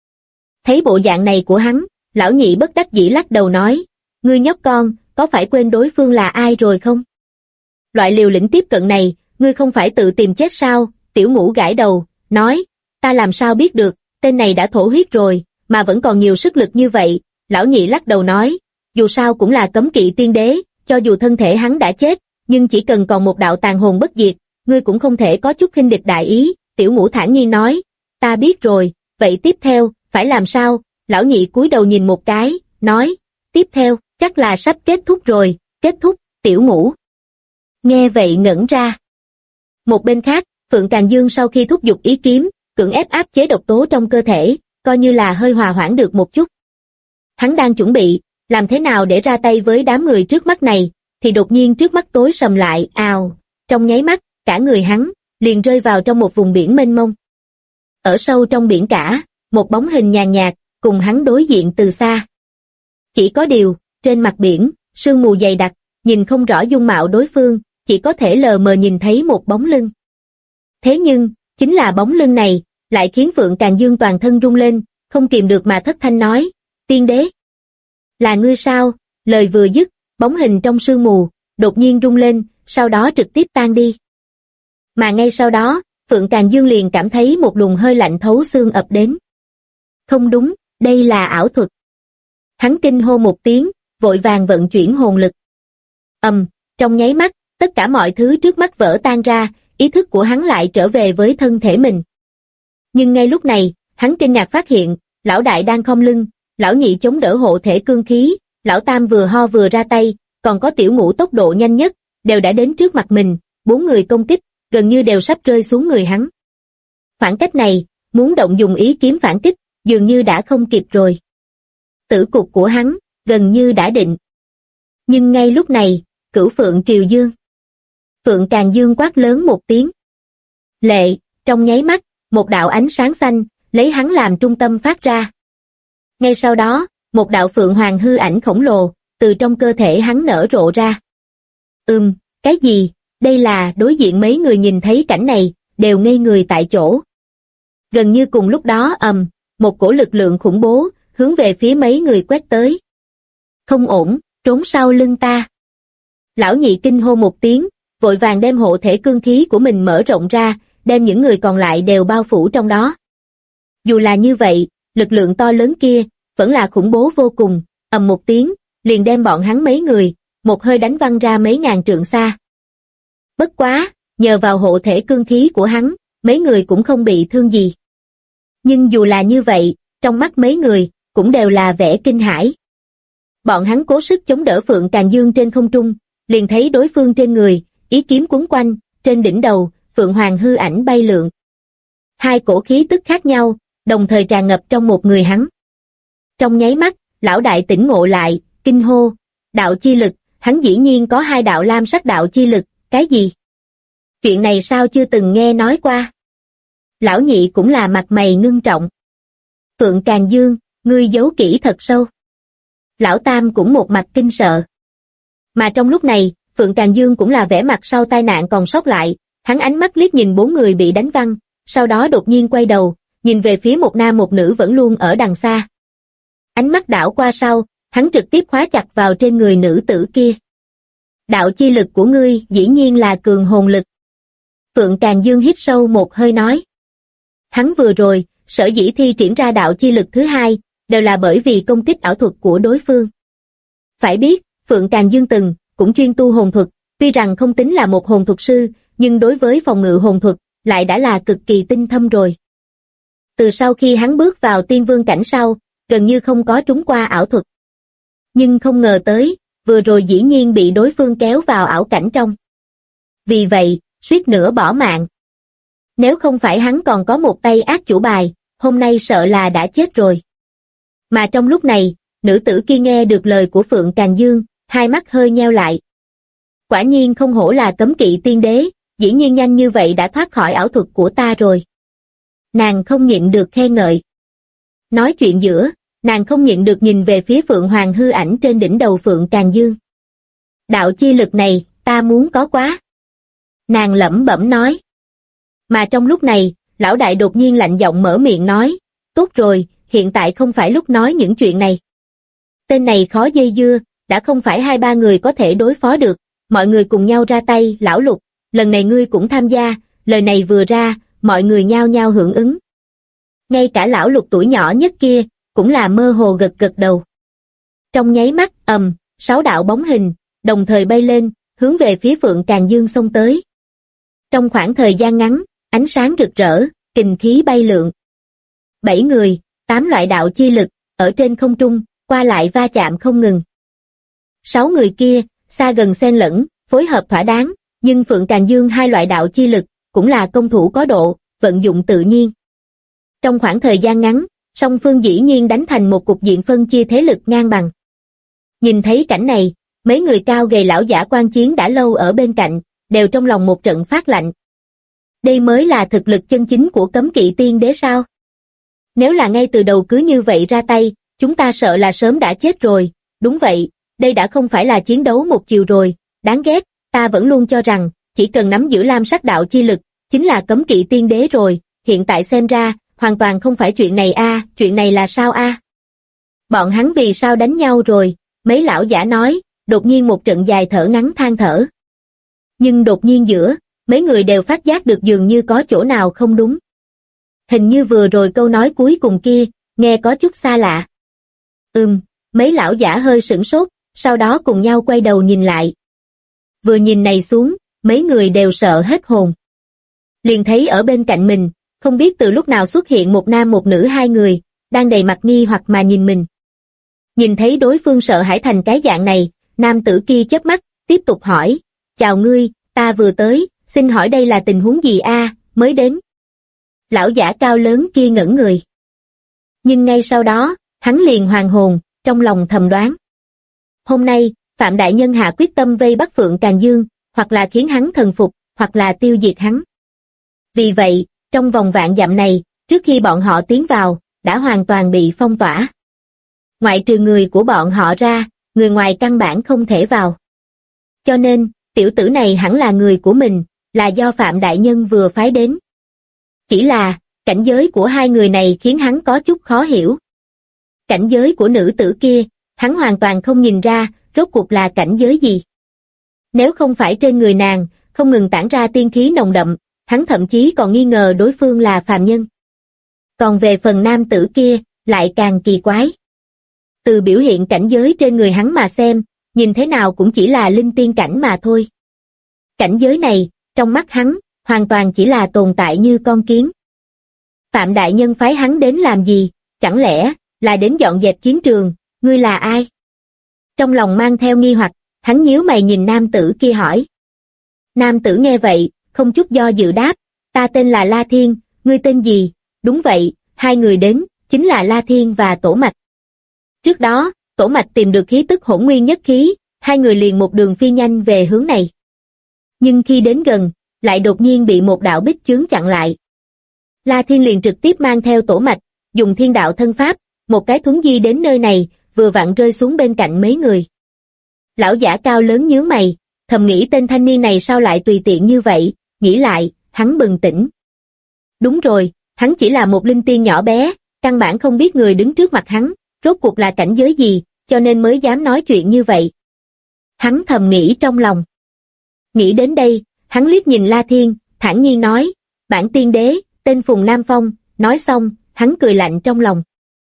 Thấy bộ dạng này của hắn, lão nhị bất đắc dĩ lắc đầu nói, ngươi nhóc con, có phải quên đối phương là ai rồi không? Loại liều lĩnh tiếp cận này, ngươi không phải tự tìm chết sao? Tiểu ngũ gãi đầu, nói, ta làm sao biết được, tên này đã thổ huyết rồi, mà vẫn còn nhiều sức lực như vậy. Lão nhị lắc đầu nói, dù sao cũng là cấm kỵ tiên đế, cho dù thân thể hắn đã chết, nhưng chỉ cần còn một đạo tàn hồn bất diệt, ngươi cũng không thể có chút khinh địch đại ý. Tiểu ngũ thản nhiên nói, ta biết rồi, vậy tiếp theo, phải làm sao? Lão nhị cúi đầu nhìn một cái, nói, tiếp theo, chắc là sắp kết thúc rồi. Kết thúc? Tiểu ngũ nghe vậy ngẩn ra. Một bên khác, Phượng Càn Dương sau khi thúc giục ý kiếm, cưỡng ép áp chế độc tố trong cơ thể, coi như là hơi hòa hoãn được một chút. Hắn đang chuẩn bị, làm thế nào để ra tay với đám người trước mắt này, thì đột nhiên trước mắt tối sầm lại, ào, trong nháy mắt, cả người hắn, liền rơi vào trong một vùng biển mênh mông. Ở sâu trong biển cả, một bóng hình nhàn nhạt, cùng hắn đối diện từ xa. Chỉ có điều, trên mặt biển, sương mù dày đặc, nhìn không rõ dung mạo đối phương, chỉ có thể lờ mờ nhìn thấy một bóng lưng. Thế nhưng, chính là bóng lưng này, lại khiến Phượng Càn Dương toàn thân rung lên, không kìm được mà thất thanh nói, tiên đế. Là ngươi sao? Lời vừa dứt, bóng hình trong sương mù, đột nhiên rung lên, sau đó trực tiếp tan đi. Mà ngay sau đó, Phượng Càn Dương liền cảm thấy một luồng hơi lạnh thấu xương ập đến. Không đúng, đây là ảo thuật. Hắn kinh hô một tiếng, vội vàng vận chuyển hồn lực. Trong nháy mắt, tất cả mọi thứ trước mắt vỡ tan ra, ý thức của hắn lại trở về với thân thể mình. Nhưng ngay lúc này, hắn kinh ngạc phát hiện, lão đại đang khom lưng, lão nhị chống đỡ hộ thể cương khí, lão tam vừa ho vừa ra tay, còn có tiểu ngũ tốc độ nhanh nhất, đều đã đến trước mặt mình, 4 người công kích, gần như đều sắp rơi xuống người hắn. Khoảng cách này, muốn động dùng ý kiếm phản kích, dường như đã không kịp rồi. Tử cục của hắn, gần như đã định. Nhưng ngay lúc này, Cửu Phượng Triều Dương. Phượng Càn Dương quát lớn một tiếng. Lệ, trong nháy mắt, một đạo ánh sáng xanh, lấy hắn làm trung tâm phát ra. Ngay sau đó, một đạo Phượng Hoàng hư ảnh khổng lồ, từ trong cơ thể hắn nở rộ ra. Cái gì? Đây là đối diện mấy người nhìn thấy cảnh này, đều ngây người tại chỗ. Gần như cùng lúc đó một cổ lực lượng khủng bố, hướng về phía mấy người quét tới. Không ổn, trốn sau lưng ta. Lão nhị kinh hô một tiếng, vội vàng đem hộ thể cương khí của mình mở rộng ra, đem những người còn lại đều bao phủ trong đó. Dù là như vậy, lực lượng to lớn kia, vẫn là khủng bố vô cùng, một tiếng, liền đem bọn hắn mấy người, một hơi đánh văng ra mấy ngàn trượng xa. Bất quá, nhờ vào hộ thể cương khí của hắn, mấy người cũng không bị thương gì. Nhưng dù là như vậy, trong mắt mấy người, cũng đều là vẻ kinh hãi. Bọn hắn cố sức chống đỡ Phượng Càn Dương trên không trung, liền thấy đối phương trên người, ý kiếm quấn quanh, trên đỉnh đầu, Phượng Hoàng hư ảnh bay lượn. Hai cổ khí tức khác nhau, đồng thời tràn ngập trong một người hắn. Trong nháy mắt, lão đại tỉnh ngộ lại, kinh hô, đạo chi lực, hắn dĩ nhiên có 2 đạo lam sắc đạo chi lực, cái gì? Chuyện này sao chưa từng nghe nói qua? Lão nhị cũng là mặt mày ngưng trọng. Phượng Càn Dương, ngươi giấu kỹ thật sâu. Lão tam cũng một mặt kinh sợ. Mà trong lúc này, Phượng Càn Dương cũng là vẻ mặt sau tai nạn còn sót lại, hắn ánh mắt liếc nhìn 4 người bị đánh văng, sau đó đột nhiên quay đầu, nhìn về phía một nam một nữ vẫn luôn ở đằng xa. Ánh mắt đảo qua sau, hắn trực tiếp khóa chặt vào trên người nữ tử kia. Đạo chi lực của ngươi dĩ nhiên là cường hồn lực. Phượng Càn Dương hít sâu một hơi nói. Hắn vừa rồi, sở dĩ thi triển ra đạo chi lực thứ 2, đều là bởi vì công kích ảo thuật của đối phương. Phải biết, Phượng Càn Dương cũng chuyên tu hồn thuật, tuy rằng không tính là một hồn thuật sư, nhưng đối với phòng ngự hồn thuật, lại đã là cực kỳ tinh thâm rồi. Từ sau khi hắn bước vào tiên vương cảnh sau, gần như không có trúng qua ảo thuật. Nhưng không ngờ tới, vừa rồi dĩ nhiên bị đối phương kéo vào ảo cảnh trong. Vì vậy, suýt nữa bỏ mạng. Nếu không phải hắn còn có một tay ác chủ bài, hôm nay sợ là đã chết rồi. Mà trong lúc này, nữ tử kia nghe được lời của Phượng Càn Dương, hai mắt hơi nheo lại. Quả nhiên không hổ là cấm kỵ tiên đế, dĩ nhiên nhanh như vậy đã thoát khỏi ảo thuật của ta rồi. Nàng không nhịn được khen ngợi. Nói chuyện giữa, nàng không nhịn được nhìn về phía Phượng Hoàng hư ảnh trên đỉnh đầu Phượng Càn Dương. Đạo chi lực này, ta muốn có quá. Nàng lẩm bẩm nói. Mà trong lúc này, lão đại đột nhiên lạnh giọng mở miệng nói, tốt rồi, hiện tại không phải lúc nói những chuyện này. Tên này khó dây dưa, đã không phải 2-3 người có thể đối phó được, mọi người cùng nhau ra tay, lão Lục, lần này ngươi cũng tham gia, lời này vừa ra, mọi người nhao nhao hưởng ứng. Ngay cả lão Lục tuổi nhỏ nhất kia, cũng là mơ hồ gật gật đầu. Trong nháy mắt, 6 đạo bóng hình, đồng thời bay lên, hướng về phía Phượng Càn Dương xông tới. Trong khoảng thời gian ngắn, ánh sáng rực rỡ, kình khí bay lượn. 7 người, 8 loại đạo chi lực, ở trên không trung, qua lại va chạm không ngừng. 6 người kia, xa gần xen lẫn, phối hợp thỏa đáng, nhưng Phượng Càn Dương 2 loại đạo chi lực, cũng là công thủ có độ, vận dụng tự nhiên. Trong khoảng thời gian ngắn, song phương dĩ nhiên đánh thành một cục diện phân chia thế lực ngang bằng. Nhìn thấy cảnh này, mấy người cao gầy lão giả quan chiến đã lâu ở bên cạnh, đều trong lòng một trận phát lạnh. Đây mới là thực lực chân chính của cấm kỵ tiên đế sao? Nếu là ngay từ đầu cứ như vậy ra tay, chúng ta sợ là sớm đã chết rồi. Đúng vậy, đây đã không phải là chiến đấu một chiều rồi, đáng ghét, ta vẫn luôn cho rằng, chỉ cần nắm giữ lam sắc đạo chi lực, chính là cấm kỵ tiên đế rồi, hiện tại xem ra, hoàn toàn không phải chuyện này a, chuyện này là sao a? Bọn hắn vì sao đánh nhau rồi, mấy lão giả nói, đột nhiên một trận dài thở ngắn than thở. Nhưng đột nhiên giữa, mấy người đều phát giác được dường như có chỗ nào không đúng. Hình như vừa rồi câu nói cuối cùng kia, nghe có chút xa lạ. Mấy lão giả hơi sửng sốt, sau đó cùng nhau quay đầu nhìn lại. Vừa nhìn này xuống, mấy người đều sợ hết hồn. Liền thấy ở bên cạnh mình, không biết từ lúc nào xuất hiện một nam một nữ hai người, đang đầy mặt nghi hoặc mà nhìn mình. Nhìn thấy đối phương sợ hãi thành cái dạng này, nam tử kia chớp mắt, tiếp tục hỏi, chào ngươi, ta vừa tới, xin hỏi đây là tình huống gì a, mới đến. Lão giả cao lớn kia ngẩn người. Nhưng ngay sau đó, hắn liền hoàn hồn, trong lòng thầm đoán. Hôm nay, Phạm Đại Nhân hạ quyết tâm vây bắt Phượng Càn Dương, hoặc là khiến hắn thần phục, hoặc là tiêu diệt hắn. Vì vậy, trong vòng vạn dặm này, trước khi bọn họ tiến vào, đã hoàn toàn bị phong tỏa. Ngoại trừ người của bọn họ ra, người ngoài căn bản không thể vào. Cho nên, tiểu tử này hẳn là người của mình, là do Phạm Đại Nhân vừa phái đến. Chỉ là, cảnh giới của hai người này khiến hắn có chút khó hiểu. Cảnh giới của nữ tử kia, hắn hoàn toàn không nhìn ra, rốt cuộc là cảnh giới gì. Nếu không phải trên người nàng, không ngừng tản ra tiên khí nồng đậm, hắn thậm chí còn nghi ngờ đối phương là phàm nhân. Còn về phần nam tử kia, lại càng kỳ quái. Từ biểu hiện cảnh giới trên người hắn mà xem, nhìn thế nào cũng chỉ là linh tiên cảnh mà thôi. Cảnh giới này, trong mắt hắn, hoàn toàn chỉ là tồn tại như con kiến. Phạm Đại Nhân phái hắn đến làm gì, chẳng lẽ là đến dọn dẹp chiến trường, ngươi là ai? Trong lòng mang theo nghi hoặc, hắn nhíu mày nhìn nam tử kia hỏi. Nam tử nghe vậy, không chút do dự đáp, ta tên là La Thiên, ngươi tên gì? Đúng vậy, hai người đến, chính là La Thiên và Tổ Mạch. Trước đó, Tổ Mạch tìm được khí tức hỗn nguyên nhất khí, hai người liền một đường phi nhanh về hướng này. Nhưng khi đến gần, lại đột nhiên bị một đạo bích chướng chặn lại. La Thiên liền trực tiếp mang theo Tổ Mạch, dùng thiên đạo thân pháp, một cái thuấn di đến nơi này, vừa vặn rơi xuống bên cạnh mấy người. Lão giả cao lớn nhướng mày, thầm nghĩ tên thanh niên này sao lại tùy tiện như vậy, nghĩ lại, hắn bừng tỉnh. Đúng rồi, hắn chỉ là một linh tiên nhỏ bé, căn bản không biết người đứng trước mặt hắn, rốt cuộc là cảnh giới gì, cho nên mới dám nói chuyện như vậy. Hắn thầm nghĩ trong lòng. Nghĩ đến đây, hắn liếc nhìn La Thiên, thản nhiên nói, bản tiên đế, tên Phùng Nam Phong, nói xong, hắn cười lạnh trong lòng.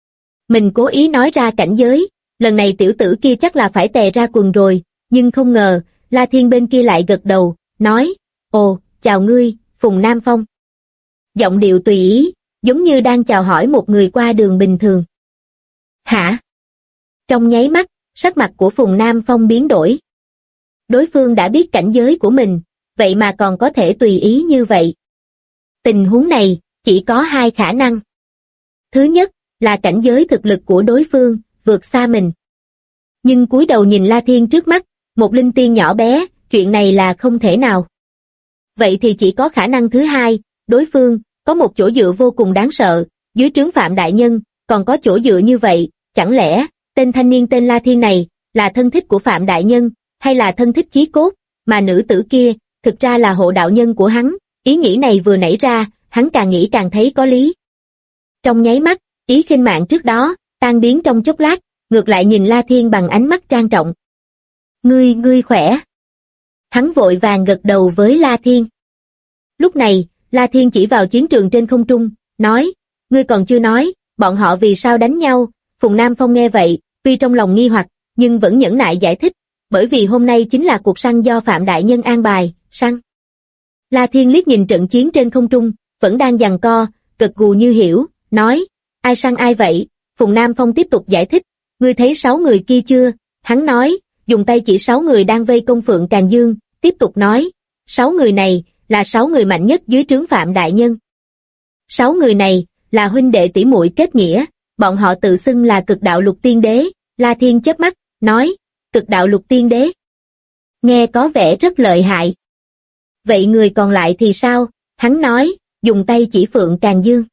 Mình cố ý nói ra cảnh giới, lần này tiểu tử kia chắc là phải tè ra quần rồi, nhưng không ngờ, La Thiên bên kia lại gật đầu, nói, ồ, chào ngươi, Phùng Nam Phong. Giọng điệu tùy ý, giống như đang chào hỏi một người qua đường bình thường. Hả? Trong nháy mắt, sắc mặt của Phùng Nam Phong biến đổi. Đối phương đã biết cảnh giới của mình, vậy mà còn có thể tùy ý như vậy. Tình huống này, chỉ có hai khả năng. Thứ nhất, là cảnh giới thực lực của đối phương, vượt xa mình. Nhưng cúi đầu nhìn La Thiên trước mắt, một linh tiên nhỏ bé, chuyện này là không thể nào. Vậy thì chỉ có khả năng thứ hai, đối phương, có một chỗ dựa vô cùng đáng sợ, dưới trướng Phạm Đại Nhân, còn có chỗ dựa như vậy, chẳng lẽ, tên thanh niên tên La Thiên này, là thân thích của Phạm Đại Nhân, hay là thân thích chí cốt, mà nữ tử kia, thực ra là hộ đạo nhân của hắn, ý nghĩ này vừa nảy ra, hắn càng nghĩ càng thấy có lý. Trong nháy mắt, ý khinh mạng trước đó, tan biến trong chốc lát, ngược lại nhìn La Thiên bằng ánh mắt trang trọng. Ngươi khỏe. Hắn vội vàng gật đầu với La Thiên. Lúc này, La Thiên chỉ vào chiến trường trên không trung, nói, ngươi còn chưa nói, bọn họ vì sao đánh nhau. Phùng Nam Phong nghe vậy, tuy trong lòng nghi hoặc, nhưng vẫn nhẫn nại giải thích, bởi vì hôm nay chính là cuộc săn do Phạm Đại Nhân an bài, săn. La Thiên liếc nhìn trận chiến trên không trung, vẫn đang giằng co, gật gù như hiểu, nói, ai săn ai vậy? Phùng Nam Phong tiếp tục giải thích, ngươi thấy 6 người kia chưa? Hắn nói, dùng tay chỉ 6 người đang vây công Phượng Càn Dương, tiếp tục nói, 6 người này, là 6 người mạnh nhất dưới trướng Phạm Đại Nhân. 6 người này, là huynh đệ tỷ muội kết nghĩa, bọn họ tự xưng là Cực Đạo Lục Tiên Đế. La Thiên chớp mắt, nói, Cực Đạo Lục Tiên Đế. Nghe có vẻ rất lợi hại. Vậy người còn lại thì sao? Hắn nói, dùng tay chỉ Phượng Càn Dương.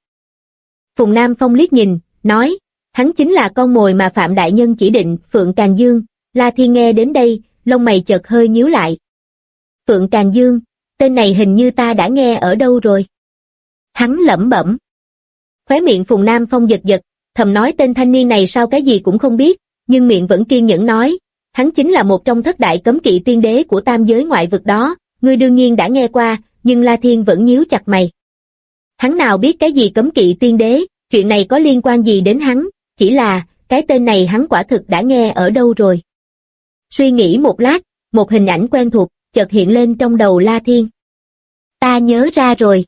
Phùng Nam Phong liếc nhìn, nói, hắn chính là con mồi mà Phạm Đại Nhân chỉ định. Phượng Càn Dương. La Thiên nghe đến đây, lông mày chợt hơi nhíu lại. Phượng Càn Dương, tên này hình như ta đã nghe ở đâu rồi. Hắn lẩm bẩm. Khóe miệng Phùng Nam Phong giật giật, thầm nói tên thanh niên này sao cái gì cũng không biết, nhưng miệng vẫn kiên nhẫn nói, hắn chính là một trong thất đại cấm kỵ tiên đế của tam giới ngoại vực đó, ngươi đương nhiên đã nghe qua, nhưng La Thiên vẫn nhíu chặt mày. Hắn nào biết cái gì cấm kỵ tiên đế, chuyện này có liên quan gì đến hắn, chỉ là, cái tên này hắn quả thực đã nghe ở đâu rồi. Suy nghĩ một lát, một hình ảnh quen thuộc, chợt hiện lên trong đầu La Thiên. Ta nhớ ra rồi.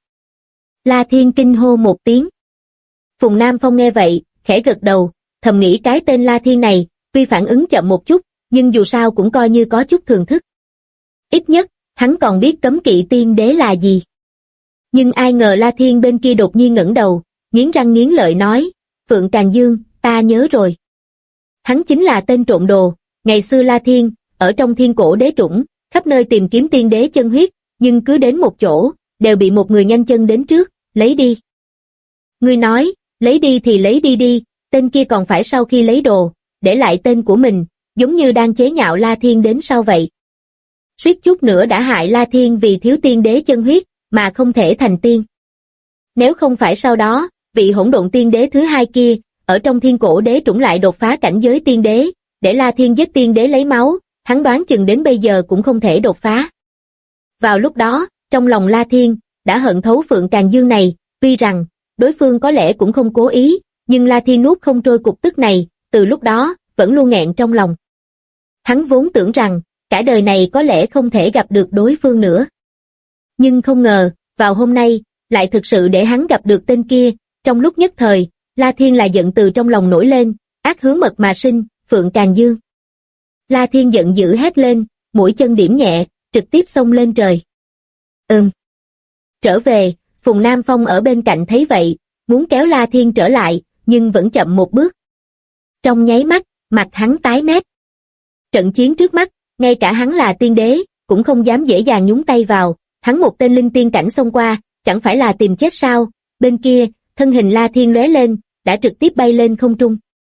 La Thiên kinh hô một tiếng. Phùng Nam Phong nghe vậy, khẽ gật đầu, thầm nghĩ cái tên La Thiên này, tuy phản ứng chậm một chút, nhưng dù sao cũng coi như có chút thường thức. Ít nhất, hắn còn biết cấm kỵ tiên đế là gì. Nhưng ai ngờ La Thiên bên kia đột nhiên ngẩng đầu, nghiến răng nghiến lợi nói, Phượng Càn Dương, ta nhớ rồi. Hắn chính là tên trộm đồ, ngày xưa La Thiên, ở trong thiên cổ đế trũng, khắp nơi tìm kiếm tiên đế chân huyết, nhưng cứ đến một chỗ, đều bị một người nhanh chân đến trước, lấy đi. Ngươi nói, lấy đi thì lấy đi đi, tên kia còn phải sau khi lấy đồ, để lại tên của mình, giống như đang chế nhạo La Thiên đến sau vậy. Suýt chút nữa đã hại La Thiên vì thiếu tiên đế chân huyết, mà không thể thành tiên. Nếu không phải sau đó, vị hỗn độn tiên đế thứ hai kia, ở trong thiên cổ đế trũng lại đột phá cảnh giới tiên đế, để La Thiên giết tiên đế lấy máu, hắn đoán chừng đến bây giờ cũng không thể đột phá. Vào lúc đó, trong lòng La Thiên, đã hận thấu Phượng Càn Dương này, tuy rằng, đối phương có lẽ cũng không cố ý, nhưng La Thiên nuốt không trôi cục tức này, từ lúc đó, vẫn luôn nghẹn trong lòng. Hắn vốn tưởng rằng, cả đời này có lẽ không thể gặp được đối phương nữa. Nhưng không ngờ, vào hôm nay, lại thực sự để hắn gặp được tên kia, trong lúc nhất thời, La Thiên là giận từ trong lòng nổi lên, ác hướng mật mà sinh, Phượng Càn Dương. La Thiên giận dữ hét lên, mũi chân điểm nhẹ, trực tiếp xông lên trời. Trở về, Phùng Nam Phong ở bên cạnh thấy vậy, muốn kéo La Thiên trở lại, nhưng vẫn chậm một bước. Trong nháy mắt, mặt hắn tái mét. Trận chiến trước mắt, ngay cả hắn là tiên đế, cũng không dám dễ dàng nhúng tay vào, hắn một tên linh tiên cảnh xông qua, chẳng phải là tìm chết sao? Bên kia, thân hình La Thiên lóe lên, đã trực tiếp bay lên không trung.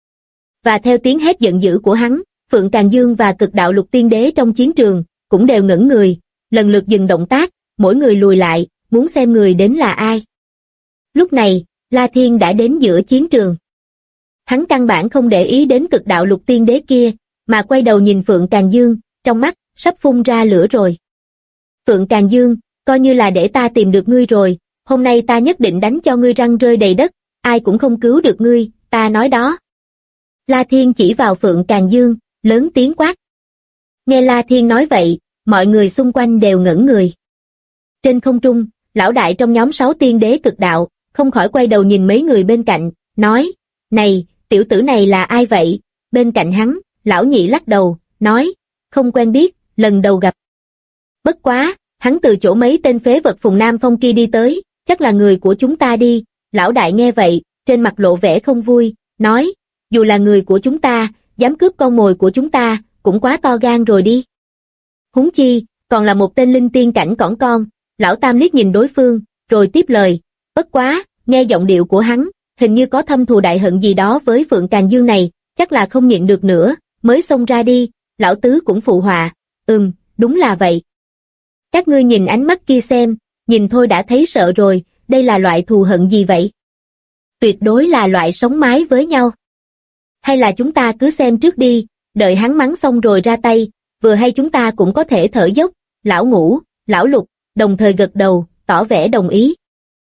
Và theo tiếng hét giận dữ của hắn, Phượng Càn Dương và Cực Đạo Lục Tiên Đế trong chiến trường, cũng đều ngẩn người, lần lượt dừng động tác, mỗi người lùi lại, muốn xem người đến là ai. Lúc này, La Thiên đã đến giữa chiến trường. Hắn căn bản không để ý đến Cực Đạo Lục Tiên Đế kia, mà quay đầu nhìn Phượng Càn Dương, trong mắt, sắp phun ra lửa rồi. Phượng Càn Dương, coi như là để ta tìm được ngươi rồi, hôm nay ta nhất định đánh cho ngươi răng rơi đầy đất, ai cũng không cứu được ngươi, ta nói đó. La Thiên chỉ vào Phượng Càn Dương, lớn tiếng quát. Nghe La Thiên nói vậy, mọi người xung quanh đều ngẩn người. Trên không trung, lão đại trong nhóm 6 tiên đế cực đạo, không khỏi quay đầu nhìn mấy người bên cạnh, nói, này, tiểu tử này là ai vậy? Bên cạnh hắn, lão nhị lắc đầu, nói, không quen biết, lần đầu gặp. Bất quá, hắn từ chỗ mấy tên phế vật Phùng Nam Phong kia đi tới, chắc là người của chúng ta đi. Lão đại nghe vậy, trên mặt lộ vẻ không vui, nói, dù là người của chúng ta, dám cướp con mồi của chúng ta, cũng quá to gan rồi đi. Huống chi, còn là một tên linh tiên cảnh cỏn con. Lão Tam liếc nhìn đối phương, rồi tiếp lời, bất quá, nghe giọng điệu của hắn, hình như có thâm thù đại hận gì đó với Phượng Càn Dương này, chắc là không nhịn được nữa, mới xông ra đi. Lão Tứ cũng phụ họa, đúng là vậy. Các ngươi nhìn ánh mắt kia xem, nhìn thôi đã thấy sợ rồi, đây là loại thù hận gì vậy? Tuyệt đối là loại sống mái với nhau. Hay là chúng ta cứ xem trước đi, đợi hắn mắng xong rồi ra tay, vừa hay chúng ta cũng có thể thở dốc. Lão Ngũ, Lão Lục, đồng thời gật đầu, tỏ vẻ đồng ý.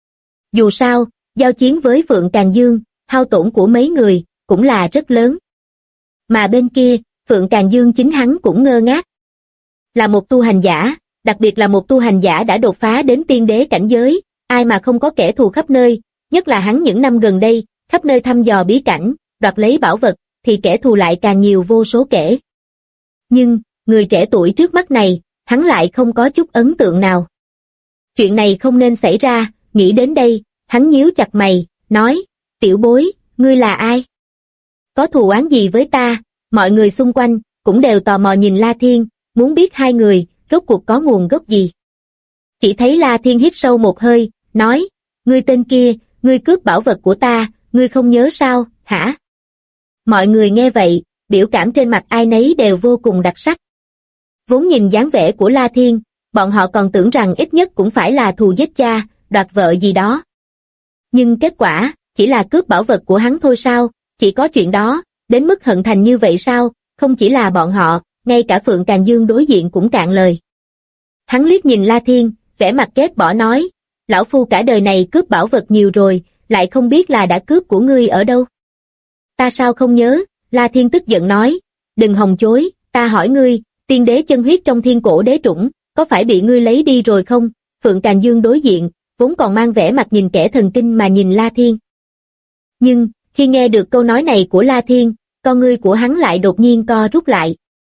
Dù sao, giao chiến với Phượng Càn Dương, hao tổn của mấy người, cũng là rất lớn. Mà bên kia, Phượng Càn Dương chính hắn cũng ngơ ngác. Là một tu hành giả, đặc biệt là một tu hành giả đã đột phá đến tiên đế cảnh giới, ai mà không có kẻ thù khắp nơi, nhất là hắn những năm gần đây, khắp nơi thăm dò bí cảnh, đoạt lấy bảo vật, thì kẻ thù lại càng nhiều vô số kể. Nhưng, người trẻ tuổi trước mắt này, hắn lại không có chút ấn tượng nào. Chuyện này không nên xảy ra, nghĩ đến đây, hắn nhíu chặt mày, nói, tiểu bối, ngươi là ai? Có thù oán gì với ta? Mọi người xung quanh, cũng đều tò mò nhìn La Thiên, muốn biết hai người, rốt cuộc có nguồn gốc gì. Chỉ thấy La Thiên hít sâu một hơi, nói, ngươi tên kia, ngươi cướp bảo vật của ta, ngươi không nhớ sao, hả? Mọi người nghe vậy, biểu cảm trên mặt ai nấy đều vô cùng đặc sắc. Vốn nhìn dáng vẻ của La Thiên, bọn họ còn tưởng rằng ít nhất cũng phải là thù giết cha, đoạt vợ gì đó. Nhưng kết quả, chỉ là cướp bảo vật của hắn thôi sao, chỉ có chuyện đó, đến mức hận thành như vậy sao, không chỉ là bọn họ, ngay cả Phượng Càn Dương đối diện cũng cạn lời. Hắn liếc nhìn La Thiên, vẻ mặt ghét bỏ nói, lão phu cả đời này cướp bảo vật nhiều rồi, lại không biết là đã cướp của ngươi ở đâu. Ta sao không nhớ, La Thiên tức giận nói, đừng hòng chối, ta hỏi ngươi, tiên đế chân huyết trong thiên cổ đế trũng, có phải bị ngươi lấy đi rồi không? Phượng Càn Dương đối diện, vốn còn mang vẻ mặt nhìn kẻ thần kinh mà nhìn La Thiên. Nhưng, khi nghe được câu nói này của La Thiên, con ngươi của hắn lại đột nhiên co rút lại.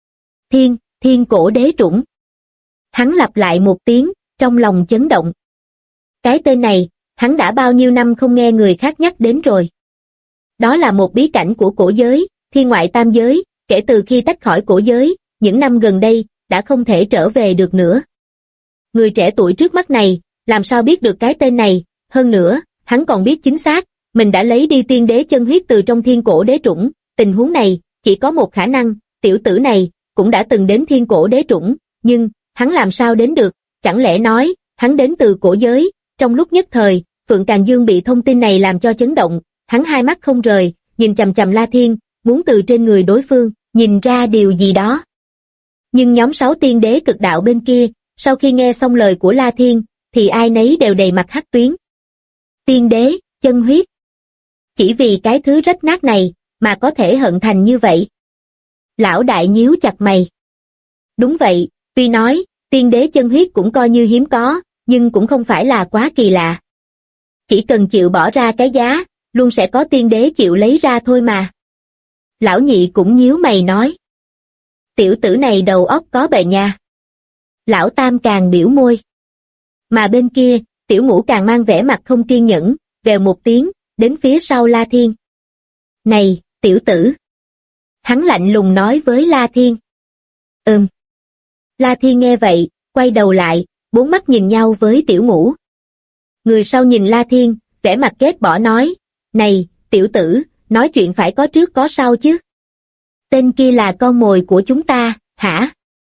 Thiên cổ đế trũng. Hắn lặp lại một tiếng, trong lòng chấn động. Cái tên này, hắn đã bao nhiêu năm không nghe người khác nhắc đến rồi. Đó là một bí cảnh của cổ giới, thiên ngoại tam giới, kể từ khi tách khỏi cổ giới, những năm gần đây, đã không thể trở về được nữa. Người trẻ tuổi trước mắt này, làm sao biết được cái tên này, hơn nữa, hắn còn biết chính xác, mình đã lấy đi tiên đế chân huyết từ trong thiên cổ đế trũng, tình huống này, chỉ có một khả năng, tiểu tử này, cũng đã từng đến thiên cổ đế trũng, nhưng, hắn làm sao đến được, chẳng lẽ nói, hắn đến từ cổ giới, trong lúc nhất thời, Phượng Càn Dương bị thông tin này làm cho chấn động, hắn hai mắt không rời, nhìn chằm chằm La Thiên, muốn từ trên người đối phương, nhìn ra điều gì đó. Nhưng nhóm 6 tiên đế cực đạo bên kia, sau khi nghe xong lời của La Thiên, thì ai nấy đều đầy mặt hắc tuyến. Tiên đế, chân huyết. Chỉ vì cái thứ rách nát này, mà có thể hận thành như vậy. Lão đại nhíu chặt mày. Đúng vậy, tuy nói, tiên đế chân huyết cũng coi như hiếm có, nhưng cũng không phải là quá kỳ lạ. Chỉ cần chịu bỏ ra cái giá, luôn sẽ có tiên đế chịu lấy ra thôi mà. Lão nhị cũng nhíu mày nói. Tiểu tử này đầu óc có bệnh nha. Lão tam càng biểu môi. Mà bên kia, tiểu ngũ càng mang vẻ mặt không kiên nhẫn, vèo một tiếng, đến phía sau La Thiên. Này, tiểu tử. Hắn lạnh lùng nói với La Thiên. La Thiên nghe vậy, quay đầu lại, bốn mắt nhìn nhau với tiểu ngũ. Người sau nhìn La Thiên, vẻ mặt ghét bỏ nói, này, tiểu tử, nói chuyện phải có trước có sau chứ. Tên kia là con mồi của chúng ta, hả?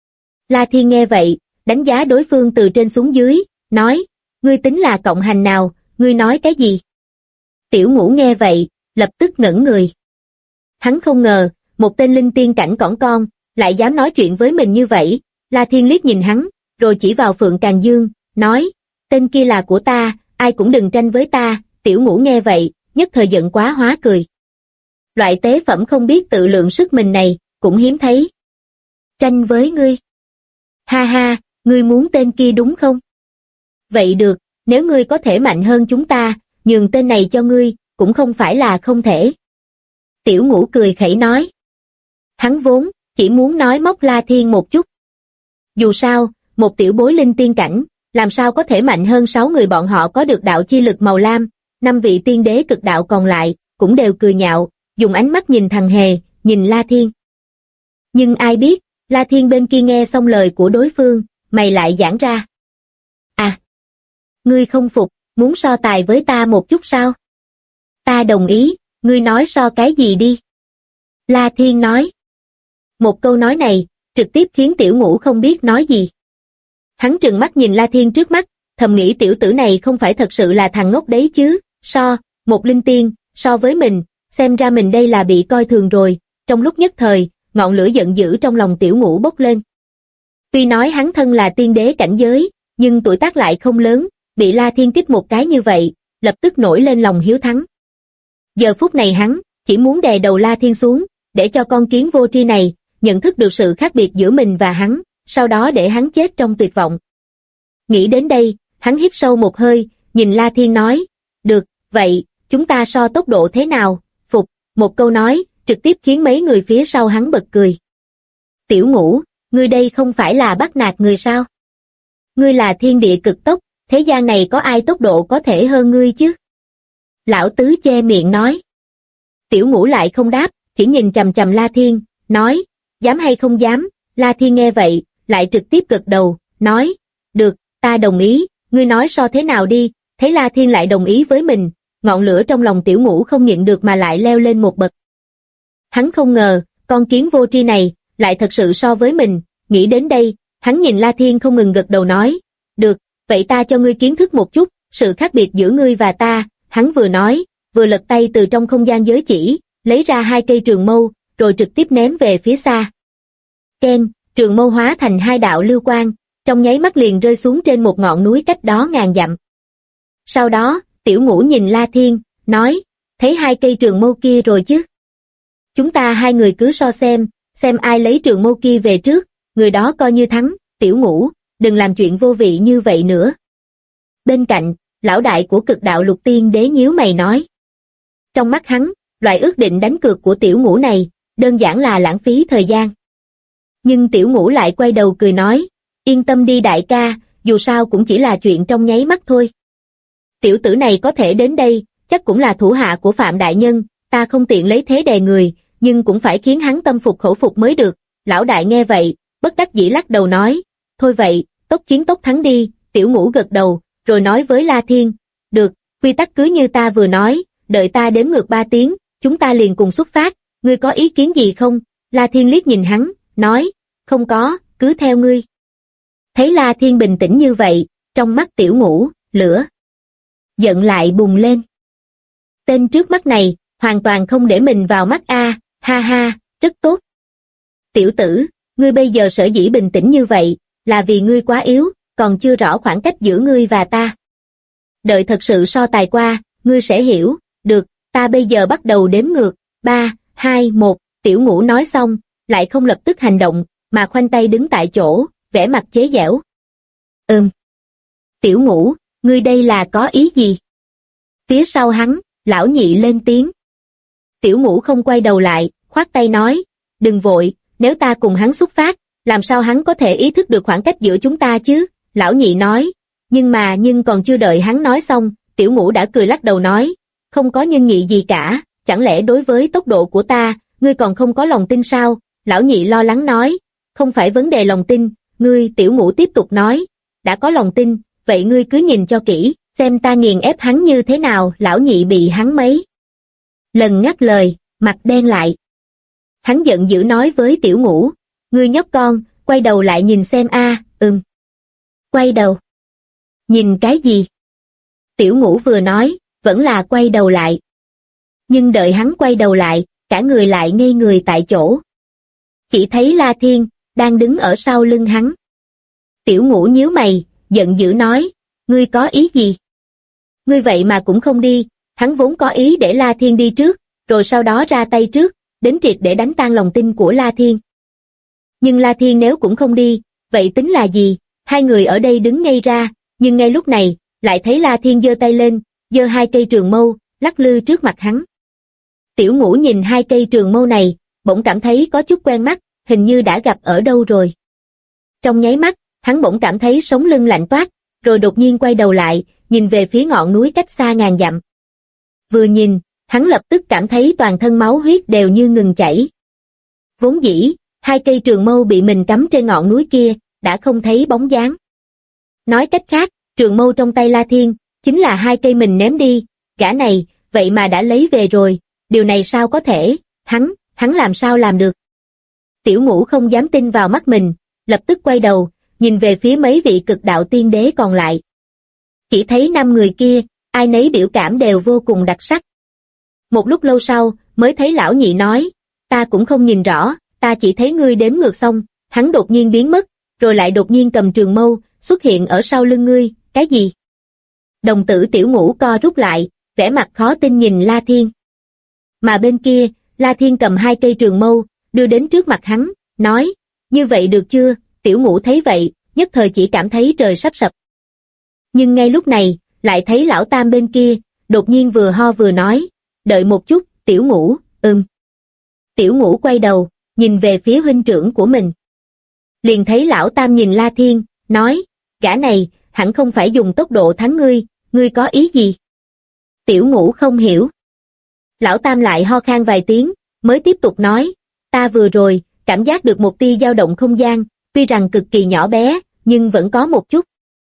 La Thiên nghe vậy, đánh giá đối phương từ trên xuống dưới, nói, ngươi tính là cộng hành nào, ngươi nói cái gì? Tiểu ngũ nghe vậy, lập tức ngẩn người. Hắn không ngờ, một tên linh tiên cảnh cỏn con, lại dám nói chuyện với mình như vậy. La Thiên liếc nhìn hắn, rồi chỉ vào Phượng Càn Dương, nói, tên kia là của ta, ai cũng đừng tranh với ta. Tiểu ngũ nghe vậy, nhất thời giận quá hóa cười. Loại tế phẩm không biết tự lượng sức mình này, cũng hiếm thấy. Tranh với ngươi. Ha ha, ngươi muốn tên kia đúng không? Vậy được, nếu ngươi có thể mạnh hơn chúng ta, nhường tên này cho ngươi, cũng không phải là không thể. Tiểu ngũ cười khẩy nói. Hắn vốn, chỉ muốn nói móc La Thiên một chút. Dù sao, một tiểu bối linh tiên cảnh, làm sao có thể mạnh hơn 6 người bọn họ có được đạo chi lực màu lam, 5 vị tiên đế cực đạo còn lại, cũng đều cười nhạo, dùng ánh mắt nhìn thằng hề, nhìn La Thiên. Nhưng ai biết, La Thiên bên kia nghe xong lời của đối phương, mày lại giãn ra. À, ngươi không phục, muốn so tài với ta một chút sao? Ta đồng ý, ngươi nói so cái gì đi? La Thiên nói. Một câu nói này, trực tiếp khiến tiểu ngũ không biết nói gì. Hắn trừng mắt nhìn La Thiên trước mắt, thầm nghĩ tiểu tử này không phải thật sự là thằng ngốc đấy chứ, một linh tiên, so với mình, xem ra mình đây là bị coi thường rồi. Trong lúc nhất thời, ngọn lửa giận dữ trong lòng tiểu ngũ bốc lên. Tuy nói hắn thân là tiên đế cảnh giới, nhưng tuổi tác lại không lớn, bị La Thiên kích một cái như vậy, lập tức nổi lên lòng hiếu thắng. Giờ phút này hắn, chỉ muốn đè đầu La Thiên xuống, để cho con kiến vô tri này, nhận thức được sự khác biệt giữa mình và hắn, sau đó để hắn chết trong tuyệt vọng. Nghĩ đến đây, hắn hít sâu một hơi, nhìn La Thiên nói, được, vậy, chúng ta so tốc độ thế nào? Phục, một câu nói, trực tiếp khiến mấy người phía sau hắn bật cười. Tiểu ngũ, ngươi đây không phải là bắt nạt người sao? Ngươi là thiên địa cực tốc, thế gian này có ai tốc độ có thể hơn ngươi chứ? Lão tứ che miệng nói. Tiểu ngũ lại không đáp, chỉ nhìn chằm chằm La Thiên, nói, dám hay không dám? La Thiên nghe vậy, lại trực tiếp gật đầu, nói, được, ta đồng ý, ngươi nói so thế nào đi, thấy La Thiên lại đồng ý với mình, ngọn lửa trong lòng Tiểu Ngũ không nhịn được mà lại leo lên một bậc. Hắn không ngờ, con kiến vô tri này, lại thật sự so với mình, nghĩ đến đây, hắn nhìn La Thiên không ngừng gật đầu nói, được, vậy ta cho ngươi kiến thức một chút, sự khác biệt giữa ngươi và ta, hắn vừa nói, vừa lật tay từ trong không gian giới chỉ, lấy ra 2 cây trường mâu, rồi trực tiếp ném về phía xa. Ken, trường mâu hóa thành 2 đạo lưu quang, trong nháy mắt liền rơi xuống trên một ngọn núi cách đó ngàn dặm. Sau đó, Tiểu Ngũ nhìn La Thiên, nói, thấy 2 cây trường mâu kia rồi chứ? Chúng ta 2 người cứ so xem ai lấy trường mâu kia về trước, người đó coi như thắng. Tiểu Ngũ, đừng làm chuyện vô vị như vậy nữa. Bên cạnh, lão đại của Cực Đạo Lục Tiên Đế nhíu mày nói. Trong mắt hắn, loại ước định đánh cược của Tiểu Ngũ này, đơn giản là lãng phí thời gian. Nhưng Tiểu Ngũ lại quay đầu cười nói, yên tâm đi đại ca, dù sao cũng chỉ là chuyện trong nháy mắt thôi. Tiểu tử này có thể đến đây, chắc cũng là thủ hạ của Phạm Đại Nhân, ta không tiện lấy thế đè người, nhưng cũng phải khiến hắn tâm phục khẩu phục mới được. Lão đại nghe vậy, bất đắc dĩ lắc đầu nói, thôi vậy, tốc chiến tốc thắng đi. Tiểu Ngũ gật đầu, rồi nói với La Thiên, được, quy tắc cứ như ta vừa nói, đợi ta đếm ngược 3 tiếng, chúng ta liền cùng xuất phát, ngươi có ý kiến gì không? La Thiên liếc nhìn hắn, nói, không có, cứ theo ngươi. Thấy La Thiên bình tĩnh như vậy, trong mắt Tiểu Ngũ, lửa giận lại bùng lên. Tên trước mắt này, hoàn toàn không để mình vào mắt a, ha ha, rất tốt. Tiểu tử, ngươi bây giờ sở dĩ bình tĩnh như vậy, là vì ngươi quá yếu, còn chưa rõ khoảng cách giữa ngươi và ta. Đợi thật sự so tài qua, ngươi sẽ hiểu, được, ta bây giờ bắt đầu đếm ngược, 3, 2, 1, Tiểu Ngũ nói xong, lại không lập tức hành động, mà khoanh tay đứng tại chỗ, vẻ mặt chế giễu. Tiểu Ngũ, ngươi đây là có ý gì? Phía sau hắn, lão nhị lên tiếng. Tiểu Ngũ không quay đầu lại, khoát tay nói, đừng vội, nếu ta cùng hắn xuất phát, làm sao hắn có thể ý thức được khoảng cách giữa chúng ta chứ? Lão nhị nói, nhưng còn chưa đợi hắn nói xong, Tiểu Ngũ đã cười lắc đầu nói, không có nhân nghị gì cả, chẳng lẽ đối với tốc độ của ta, ngươi còn không có lòng tin sao? Lão nhị lo lắng nói, không phải vấn đề lòng tin, ngươi. Tiểu Ngũ tiếp tục nói, đã có lòng tin, vậy ngươi cứ nhìn cho kỹ, xem ta nghiền ép hắn như thế nào. Lão nhị bị hắn mấy lần ngắt lời, mặt đen lại. Hắn giận dữ nói với Tiểu Ngũ, ngươi nhóc con, quay đầu lại nhìn xem a. Quay đầu. Nhìn cái gì? Tiểu Ngũ vừa nói, vẫn là quay đầu lại. Nhưng đợi hắn quay đầu lại, cả người lại ngây người tại chỗ. Chỉ thấy La Thiên, đang đứng ở sau lưng hắn. Tiểu Ngũ nhíu mày, giận dữ nói, ngươi có ý gì? Ngươi vậy mà cũng không đi. Hắn vốn có ý để La Thiên đi trước, rồi sau đó ra tay trước, đến triệt để đánh tan lòng tin của La Thiên. Nhưng La Thiên nếu cũng không đi, vậy tính là gì? 2 người ở đây đứng ngây ra, nhưng ngay lúc này, lại thấy La Thiên giơ tay lên, giơ 2 cây trường mâu, lắc lư trước mặt hắn. Tiểu Ngũ nhìn 2 cây trường mâu này, bỗng cảm thấy có chút quen mắt, hình như đã gặp ở đâu rồi. Trong nháy mắt, hắn bỗng cảm thấy sống lưng lạnh toát, rồi đột nhiên quay đầu lại, nhìn về phía ngọn núi cách xa ngàn dặm. Vừa nhìn, hắn lập tức cảm thấy toàn thân máu huyết đều như ngừng chảy. Vốn dĩ, 2 cây trường mâu bị mình cắm trên ngọn núi kia, đã không thấy bóng dáng. Nói cách khác, trường mâu trong tay La Thiên, chính là 2 cây mình ném đi, gã này, vậy mà đã lấy về rồi, điều này sao có thể, hắn làm sao làm được. Tiểu Ngũ không dám tin vào mắt mình, lập tức quay đầu, nhìn về phía mấy vị Cực Đạo Tiên Đế còn lại. Chỉ thấy 5 người kia, ai nấy biểu cảm đều vô cùng đặc sắc. Một lúc lâu sau, mới thấy lão nhị nói, ta cũng không nhìn rõ, ta chỉ thấy ngươi đếm ngược xong, hắn đột nhiên biến mất, rồi lại đột nhiên cầm trường mâu, xuất hiện ở sau lưng ngươi, cái gì? Đồng tử Tiểu Ngũ co rút lại, vẻ mặt khó tin nhìn La Thiên. Mà bên kia, La Thiên cầm 2 cây trường mâu, đưa đến trước mặt hắn, nói, như vậy được chưa? Tiểu Ngũ thấy vậy, nhất thời chỉ cảm thấy trời sắp sập. Nhưng ngay lúc này, lại thấy lão tam bên kia, đột nhiên vừa ho vừa nói, đợi một chút. Tiểu Ngũ, Tiểu Ngũ quay đầu, nhìn về phía huynh trưởng của mình. Liền thấy lão tam nhìn La Thiên, nói, gã này, hẳn không phải dùng tốc độ thắng ngươi, ngươi có ý gì? Tiểu Ngũ không hiểu. Lão tam lại ho khan vài tiếng, mới tiếp tục nói, ta vừa rồi, cảm giác được một tia dao động không gian, tuy rằng cực kỳ nhỏ bé, nhưng vẫn có một chút.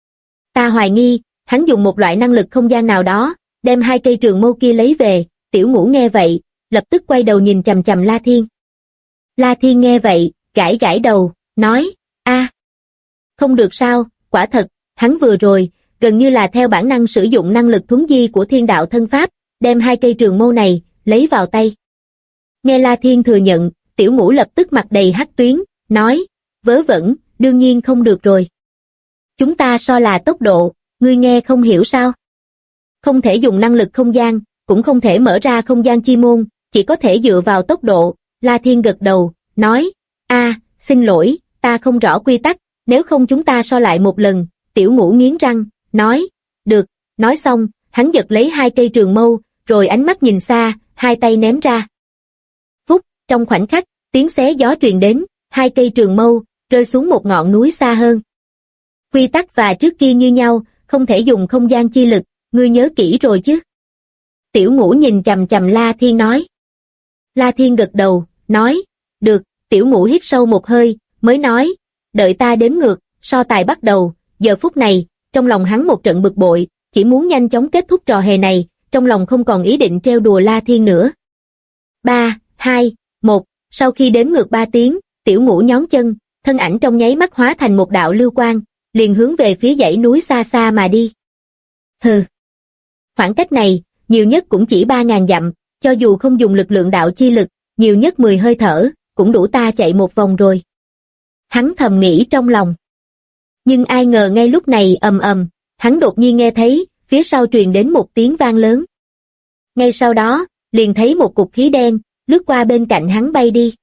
Ta hoài nghi, hắn dùng một loại năng lực không gian nào đó, đem 2 cây trường mâu kia lấy về. Tiểu Ngũ nghe vậy, lập tức quay đầu nhìn chằm chằm La Thiên. La Thiên nghe vậy, gãi gãi đầu, nói, không được sao, quả thật, hắn vừa rồi, gần như là theo bản năng sử dụng năng lực thuấn di của thiên đạo thân pháp, đem 2 cây trường mâu này, lấy vào tay. Nghe La Thiên thừa nhận, Tiểu Ngũ lập tức mặt đầy hắc tuyến, nói, vớ vẩn, đương nhiên không được rồi. Chúng ta so là tốc độ, ngươi nghe không hiểu sao? Không thể dùng năng lực không gian, cũng không thể mở ra không gian chi môn, chỉ có thể dựa vào tốc độ. La Thiên gật đầu, nói, xin lỗi, ta không rõ quy tắc, nếu không chúng ta so lại một lần. Tiểu Ngũ nghiến răng, nói, được. Nói xong, hắn giật lấy 2 cây trường mâu, rồi ánh mắt nhìn xa, 2 tay ném ra. Vút, trong khoảnh khắc, tiếng xé gió truyền đến, 2 cây trường mâu, rơi xuống một ngọn núi xa hơn. Quy tắc và trước kia như nhau, không thể dùng không gian chi lực, ngươi nhớ kỹ rồi chứ? Tiểu Ngũ nhìn chằm chằm La Thiên nói. La Thiên gật đầu, nói, được. Tiểu Ngũ hít sâu một hơi, mới nói, đợi ta đếm ngược, so tài bắt đầu. Giờ phút này, trong lòng hắn một trận bực bội, chỉ muốn nhanh chóng kết thúc trò hề này, trong lòng không còn ý định trêu đùa La Thiên nữa. 3, 2, 1, sau khi đếm ngược 3 tiếng, Tiểu Ngũ nhón chân, thân ảnh trong nháy mắt hóa thành một đạo lưu quang, liền hướng về phía dãy núi xa xa mà đi. Hừ. Khoảng cách này, nhiều nhất cũng chỉ 3.000 dặm, cho dù không dùng lực lượng đạo chi lực, nhiều nhất 10 hơi thở, cũng đủ ta chạy một vòng rồi. Hắn thầm nghĩ trong lòng. Nhưng ai ngờ ngay lúc này ầm ầm, hắn đột nhiên nghe thấy, phía sau truyền đến một tiếng vang lớn. Ngay sau đó, liền thấy một cục khí đen, lướt qua bên cạnh hắn bay đi.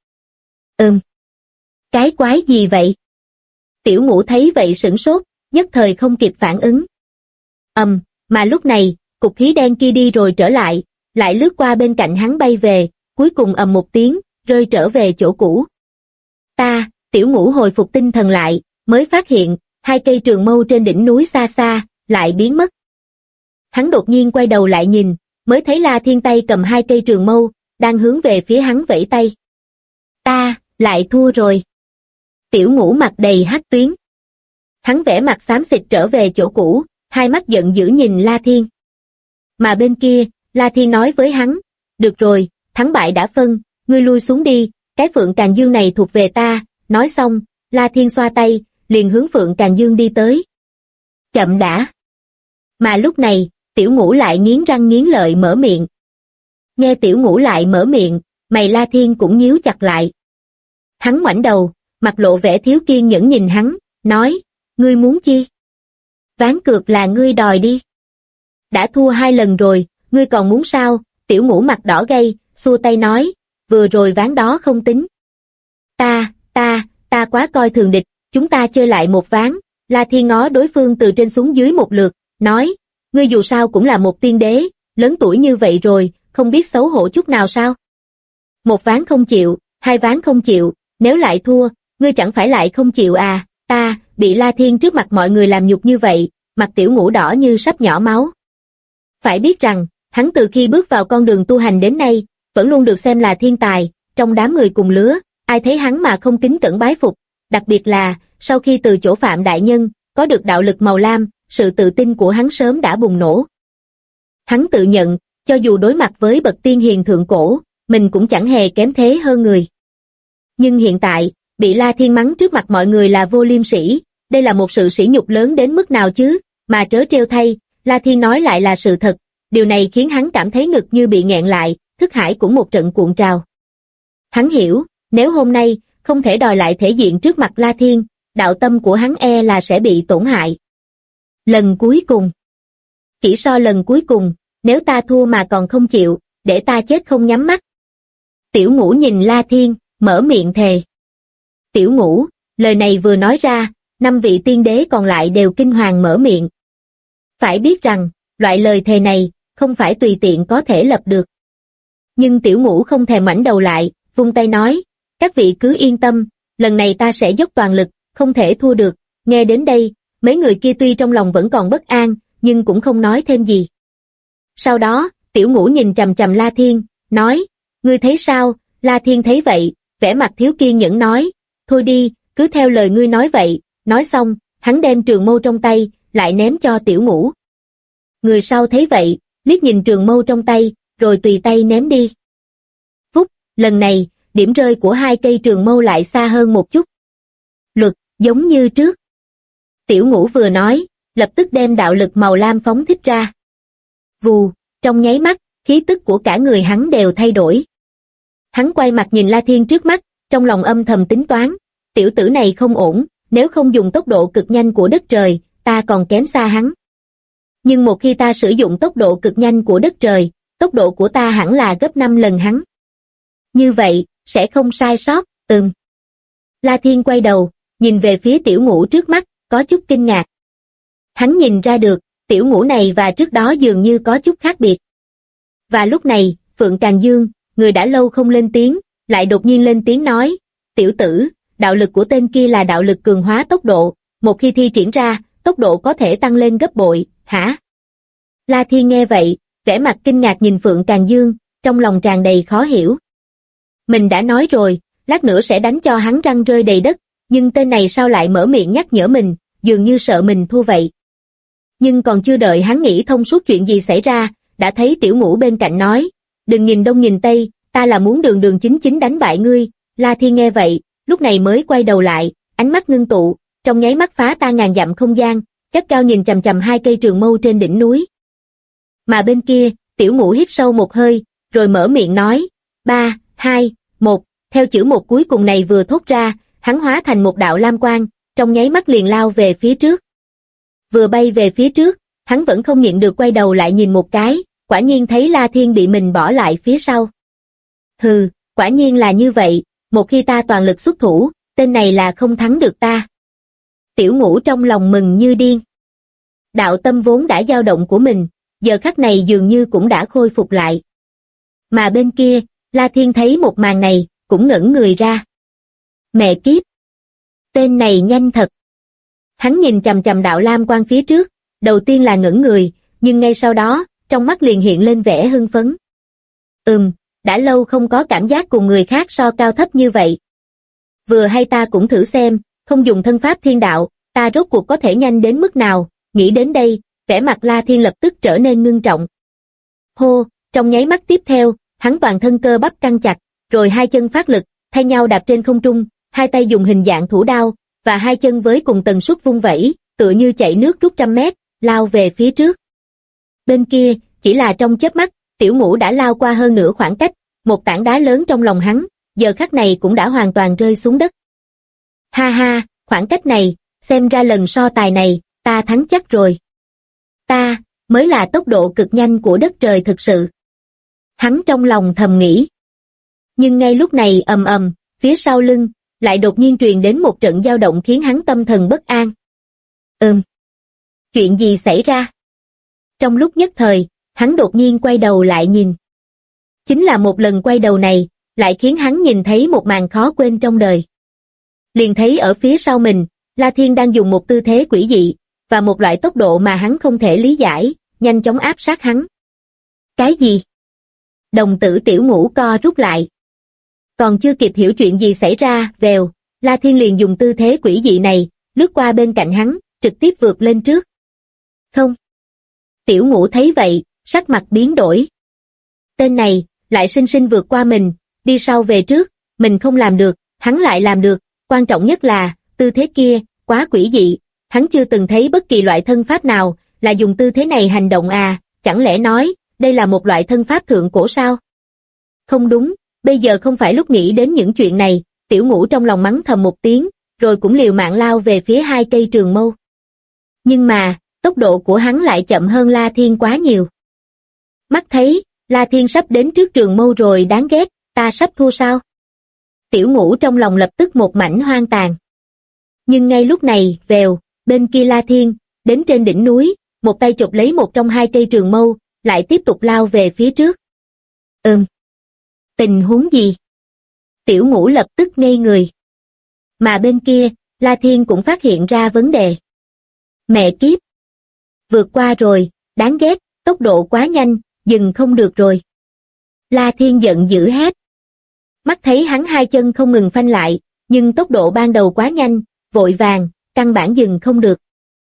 Cái quái gì vậy? Tiểu Ngũ thấy vậy sửng sốt, nhất thời không kịp phản ứng. Mà lúc này, cục khí đen kia đi rồi trở lại, lại lướt qua bên cạnh hắn bay về, cuối cùng ầm một tiếng, rơi trở về chỗ cũ. Tiểu Ngũ hồi phục tinh thần lại, mới phát hiện, 2 cây trường mâu trên đỉnh núi xa xa, lại biến mất. Hắn đột nhiên quay đầu lại nhìn, mới thấy La Thiên tay cầm 2 cây trường mâu, đang hướng về phía hắn vẫy tay. Ta, lại thua rồi. Tiểu Ngũ mặt đầy hắc tuyến. Hắn vẻ mặt xám xịt trở về chỗ cũ, hai mắt giận dữ nhìn La Thiên. Mà bên kia, La Thiên nói với hắn, được rồi, thắng bại đã phân, ngươi lui xuống đi, cái Phượng Càn Dương này thuộc về ta. Nói xong, La Thiên xoa tay, liền hướng Phượng Càn Dương đi tới. Chậm đã. Mà lúc này, Tiểu Ngũ lại nghiến răng nghiến lợi mở miệng. Nghe Tiểu Ngũ lại mở miệng, mày La Thiên cũng nhíu chặt lại. Hắn ngoảnh đầu, mặt lộ vẻ thiếu kiên nhẫn nhìn hắn, nói, ngươi muốn chi? Ván cược là ngươi đòi đi. Đã thua 2 lần rồi, ngươi còn muốn sao? Tiểu Ngũ mặt đỏ gay, xua tay nói, vừa rồi ván đó không tính. Ta quá coi thường địch, chúng ta chơi lại một ván. La Thiên ngó đối phương từ trên xuống dưới một lượt, nói, ngươi dù sao cũng là một tiên đế, lớn tuổi như vậy rồi, không biết xấu hổ chút nào sao? Một ván không chịu, 2 ván không chịu, nếu lại thua, ngươi chẳng phải lại không chịu à? Ta, bị La Thiên trước mặt mọi người làm nhục như vậy, mặt Tiểu Ngũ đỏ như sắp nhỏ máu. Phải biết rằng, hắn từ khi bước vào con đường tu hành đến nay, vẫn luôn được xem là thiên tài, trong đám người cùng lứa, ai thấy hắn mà không kính cẩn bái phục, đặc biệt là, sau khi từ chỗ Phạm Đại Nhân, có được đạo lực màu lam, sự tự tin của hắn sớm đã bùng nổ. Hắn tự nhận, cho dù đối mặt với bậc tiên hiền thượng cổ, mình cũng chẳng hề kém thế hơn người. Nhưng hiện tại, bị La Thiên mắng trước mặt mọi người là vô liêm sỉ, đây là một sự sỉ nhục lớn đến mức nào chứ, mà trớ trêu thay, La Thiên nói lại là sự thật, điều này khiến hắn cảm thấy ngực như bị nghẹn lại, thức hải cũng một trận cuộn trào. Hắn hiểu, nếu hôm nay, không thể đòi lại thể diện trước mặt La Thiên, đạo tâm của hắn e là sẽ bị tổn hại. Lần cuối cùng. Chỉ so lần cuối cùng, nếu ta thua mà còn không chịu, để ta chết không nhắm mắt. Tiểu Ngũ nhìn La Thiên, mở miệng thề. Tiểu Ngũ, lời này vừa nói ra, 5 vị tiên đế còn lại đều kinh hoàng mở miệng. Phải biết rằng, loại lời thề này, không phải tùy tiện có thể lập được. Nhưng Tiểu Ngũ không thèm ngoảnh đầu lại, vung tay nói, các vị cứ yên tâm, lần này ta sẽ dốc toàn lực, không thể thua được. Nghe đến đây, mấy người kia tuy trong lòng vẫn còn bất an, nhưng cũng không nói thêm gì. Sau đó, Tiểu Ngũ nhìn chằm chằm La Thiên, nói, ngươi thấy sao? La Thiên thấy vậy, vẻ mặt thiếu kiên nhẫn nói, thôi đi, cứ theo lời ngươi nói vậy. Nói xong, hắn đem trường mâu trong tay, lại ném cho Tiểu Ngũ. Người sau thấy vậy, liếc nhìn trường mâu trong tay, rồi tùy tay ném đi. Phúc, lần này, điểm rơi của hai cây trường mâu lại xa hơn một chút. Luật, giống như trước. Tiểu Ngũ vừa nói, lập tức đem đạo lực màu lam phóng thích ra. Vù, trong nháy mắt, khí tức của cả người hắn đều thay đổi. Hắn quay mặt nhìn La Thiên trước mắt, trong lòng âm thầm tính toán, tiểu tử này không ổn, nếu không dùng tốc độ cực nhanh của đất trời, ta còn kém xa hắn. Nhưng một khi ta sử dụng tốc độ cực nhanh của đất trời, tốc độ của ta hẳn là gấp 5 lần hắn. Như vậy, sẽ không sai sót, La Thiên quay đầu, nhìn về phía Tiểu Ngũ trước mắt, có chút kinh ngạc. Hắn nhìn ra được, Tiểu Ngũ này và trước đó dường như có chút khác biệt. Và lúc này, Phượng Càn Dương, người đã lâu không lên tiếng, lại đột nhiên lên tiếng nói, tiểu tử, đạo lực của tên kia là đạo lực cường hóa tốc độ, một khi thi triển ra, tốc độ có thể tăng lên gấp bội, hả? La Thiên nghe vậy, vẻ mặt kinh ngạc nhìn Phượng Càn Dương, trong lòng tràn đầy khó hiểu. Mình đã nói rồi, lát nữa sẽ đánh cho hắn răng rơi đầy đất, nhưng tên này sao lại mở miệng nhắc nhở mình, dường như sợ mình thua vậy. Nhưng còn chưa đợi hắn nghĩ thông suốt chuyện gì xảy ra, đã thấy Tiểu Ngũ bên cạnh nói, đừng nhìn đông nhìn tây, ta là muốn đường đường chính chính đánh bại ngươi. La Thiên nghe vậy, lúc này mới quay đầu lại, ánh mắt ngưng tụ, trong nháy mắt phá tan ngàn dặm không gian, gắt cao nhìn chằm chằm hai cây trường mâu trên đỉnh núi. Mà bên kia, Tiểu Ngũ hít sâu một hơi, rồi mở miệng nói, 3, 2, 1, theo chữ một cuối cùng này vừa thốt ra, hắn hóa thành một đạo lam quang, trong nháy mắt liền lao về phía trước. Vừa bay về phía trước, hắn vẫn không nhịn được quay đầu lại nhìn một cái, quả nhiên thấy La Thiên bị mình bỏ lại phía sau. Hừ, quả nhiên là như vậy, một khi ta toàn lực xuất thủ, tên này là không thắng được ta. Tiểu Ngũ trong lòng mừng như điên. Đạo tâm vốn đã dao động của mình, giờ khắc này dường như cũng đã khôi phục lại. Mà bên kia, La Thiên thấy một màn này, cũng ngẩn người ra. Mẹ kiếp! Tên này nhanh thật! Hắn nhìn chằm chằm đạo lam quang phía trước, đầu tiên là ngẩn người, nhưng ngay sau đó, trong mắt liền hiện lên vẻ hưng phấn. Đã lâu không có cảm giác cùng người khác so cao thấp như vậy. Vừa hay ta cũng thử xem, không dùng thân pháp thiên đạo, ta rốt cuộc có thể nhanh đến mức nào, nghĩ đến đây, vẻ mặt La Thiên lập tức trở nên ngưng trọng. Hô, trong nháy mắt tiếp theo, hắn toàn thân cơ bắp căng chặt, rồi hai chân phát lực, thay nhau đạp trên không trung, hai tay dùng hình dạng thủ đao, và hai chân với cùng tần suất vung vẩy, tựa như chạy nước rút 100 mét, lao về phía trước. Bên kia, chỉ là trong chớp mắt, Tiểu Ngũ đã lao qua hơn nửa khoảng cách, một tảng đá lớn trong lòng hắn, giờ khắc này cũng đã hoàn toàn rơi xuống đất. Ha ha, khoảng cách này, xem ra lần so tài này, ta thắng chắc rồi. Ta, mới là tốc độ cực nhanh của đất trời thực sự. Hắn trong lòng thầm nghĩ. Nhưng ngay lúc này phía sau lưng, lại đột nhiên truyền đến một trận dao động khiến hắn tâm thần bất an. Chuyện gì xảy ra? Trong lúc nhất thời, hắn đột nhiên quay đầu lại nhìn. Chính là một lần quay đầu này, lại khiến hắn nhìn thấy một màn khó quên trong đời. Liền thấy ở phía sau mình, La Thiên đang dùng một tư thế quỷ dị, và một loại tốc độ mà hắn không thể lý giải, nhanh chóng áp sát hắn. Cái gì? Đồng tử Tiểu Ngũ co rút lại. Còn chưa kịp hiểu chuyện gì xảy ra, vèo, La Thiên liền dùng tư thế quỷ dị này, lướt qua bên cạnh hắn, trực tiếp vượt lên trước. Không. Tiểu Ngũ thấy vậy, sắc mặt biến đổi. Tên này, lại sinh sinh vượt qua mình, đi sau về trước, mình không làm được, hắn lại làm được, quan trọng nhất là, tư thế kia, quá quỷ dị, hắn chưa từng thấy bất kỳ loại thân pháp nào, là dùng tư thế này hành động à, chẳng lẽ nói, đây là một loại thân pháp thượng cổ sao? Không đúng, bây giờ không phải lúc nghĩ đến những chuyện này, Tiểu Ngũ trong lòng mắng thầm một tiếng, rồi cũng liều mạng lao về phía hai cây trường mâu. Nhưng mà, tốc độ của hắn lại chậm hơn La Thiên quá nhiều. Mắt thấy, La Thiên sắp đến trước trường mâu rồi, đáng ghét, ta sắp thua sao? Tiểu Ngũ trong lòng lập tức một mảnh hoang tàn. Nhưng ngay lúc này, vèo, bên kia La Thiên, đến trên đỉnh núi, một tay chộp lấy một trong hai cây trường mâu, lại tiếp tục lao về phía trước. Tình huống gì? Tiểu Ngũ lập tức ngây người. Mà bên kia, La Thiên cũng phát hiện ra vấn đề. Mẹ kiếp! Vượt qua rồi, đáng ghét, tốc độ quá nhanh, dừng không được rồi. La Thiên giận dữ hét. Mắt thấy hắn hai chân không ngừng phanh lại, nhưng tốc độ ban đầu quá nhanh, vội vàng, căn bản dừng không được.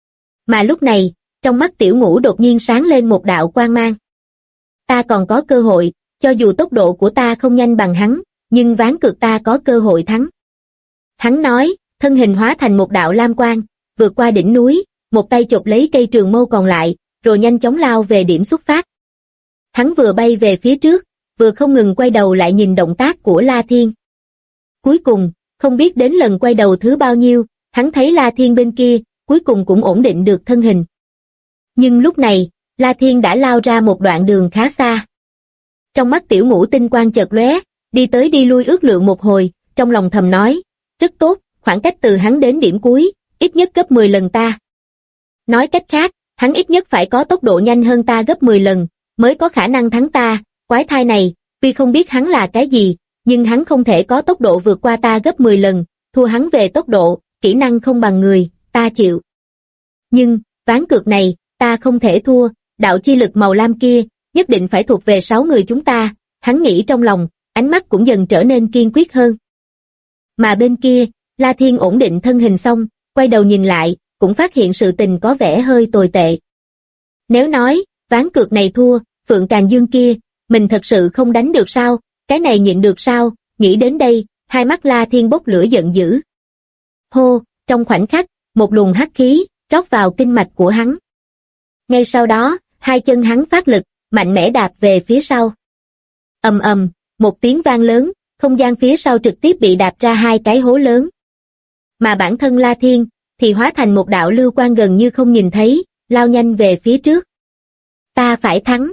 Mà lúc này, trong mắt Tiểu Ngũ đột nhiên sáng lên một đạo quang mang. Ta còn có cơ hội, cho dù tốc độ của ta không nhanh bằng hắn, nhưng ván cược ta có cơ hội thắng. Hắn nói, thân hình hóa thành một đạo lam quang, vượt qua đỉnh núi, một tay chộp lấy cây trường mâu còn lại, rồi nhanh chóng lao về điểm xuất phát. Hắn vừa bay về phía trước, vừa không ngừng quay đầu lại nhìn động tác của La Thiên. Cuối cùng, không biết đến lần quay đầu thứ bao nhiêu, hắn thấy La Thiên bên kia, cuối cùng cũng ổn định được thân hình. Nhưng lúc này, La Thiên đã lao ra một đoạn đường khá xa. Trong mắt Tiểu Ngũ tinh quang chợt lóe, đi tới đi lui ước lượng một hồi, trong lòng thầm nói, rất tốt, khoảng cách từ hắn đến điểm cuối, ít nhất gấp 10 lần ta. Nói cách khác, hắn ít nhất phải có tốc độ nhanh hơn ta gấp 10 lần, mới có khả năng thắng ta. Quái thai này, tuy không biết hắn là cái gì, nhưng hắn không thể có tốc độ vượt qua ta gấp 10 lần, thua hắn về tốc độ, kỹ năng không bằng người, ta chịu. Nhưng, ván cược này, ta không thể thua, đạo chi lực màu lam kia, nhất định phải thuộc về 6 người chúng ta, hắn nghĩ trong lòng, ánh mắt cũng dần trở nên kiên quyết hơn. Mà bên kia, La Thiên ổn định thân hình xong, quay đầu nhìn lại, cũng phát hiện sự tình có vẻ hơi tồi tệ. Nếu nói, ván cược này thua, Phượng Càn Dương kia, mình thật sự không đánh được sao, cái này nhịn được sao, nghĩ đến đây, hai mắt La Thiên bốc lửa giận dữ. Hô, trong khoảnh khắc, một luồng hắc khí, rót vào kinh mạch của hắn. Ngay sau đó, hai chân hắn phát lực, mạnh mẽ đạp về phía sau. Ầm ầm, một tiếng vang lớn, không gian phía sau trực tiếp bị đạp ra hai cái hố lớn. Mà bản thân La Thiên, thì hóa thành một đạo lưu quang gần như không nhìn thấy, lao nhanh về phía trước. Ta phải thắng,